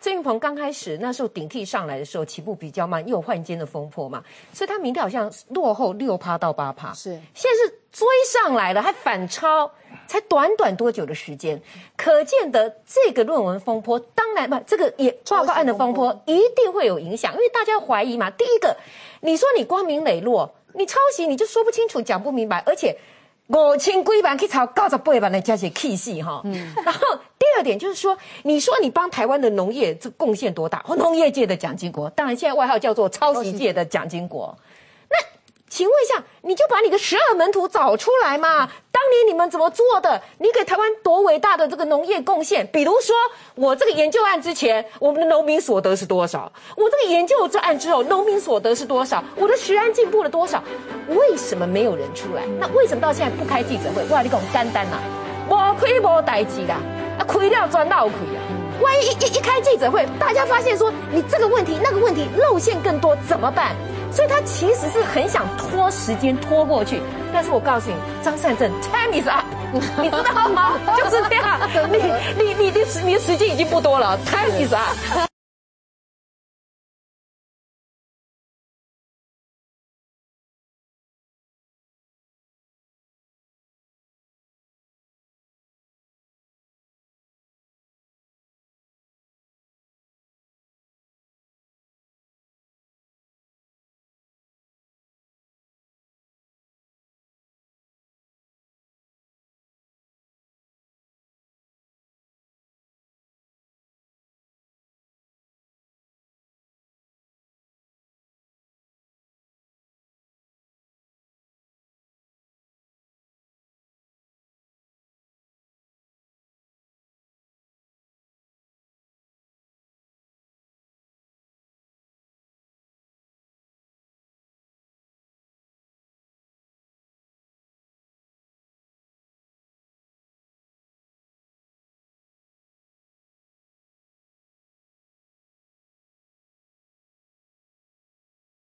郑运鹏刚开始那时候顶替上来的时候，起步比较慢，又有换肩的风波嘛，所以他民调好像落后6%到8%， 是现在是追上来了，还反超，才短多久的时间，可见的这个论文风波，当然不，这个也报告案的风波一定会有影响，因为大家怀疑嘛。第一个，你说你光明磊落，你抄袭你就说不清楚，讲不明白，而且5000几万去抄98万的加起气死哈。然后第二点就是说，你说你帮台湾的农业这贡献多大？农业界的蒋经国，当然现在外号叫做抄袭界的蒋经国。那请问一下，你就把你的12门徒找出来嘛？当年你们怎么做的？你给台湾多伟大的这个农业贡献？比如说，我这个研究案之前，我们的农民所得是多少？我这个研究这案之后，农民所得是多少？我的食安进步了多少？为什么没有人出来？那为什么到现在不开记者会？哇，你讲简单啦，无开无代志啦，开了专闹开啊！万一一开记者会，大家发现说你这个问题那个问题露馅更多，怎么办？所以他其实是很想拖时间拖过去，但是我告诉你，张善政 time is up， 你知道吗？就是这样，你的时间已经不多了 ，time is up。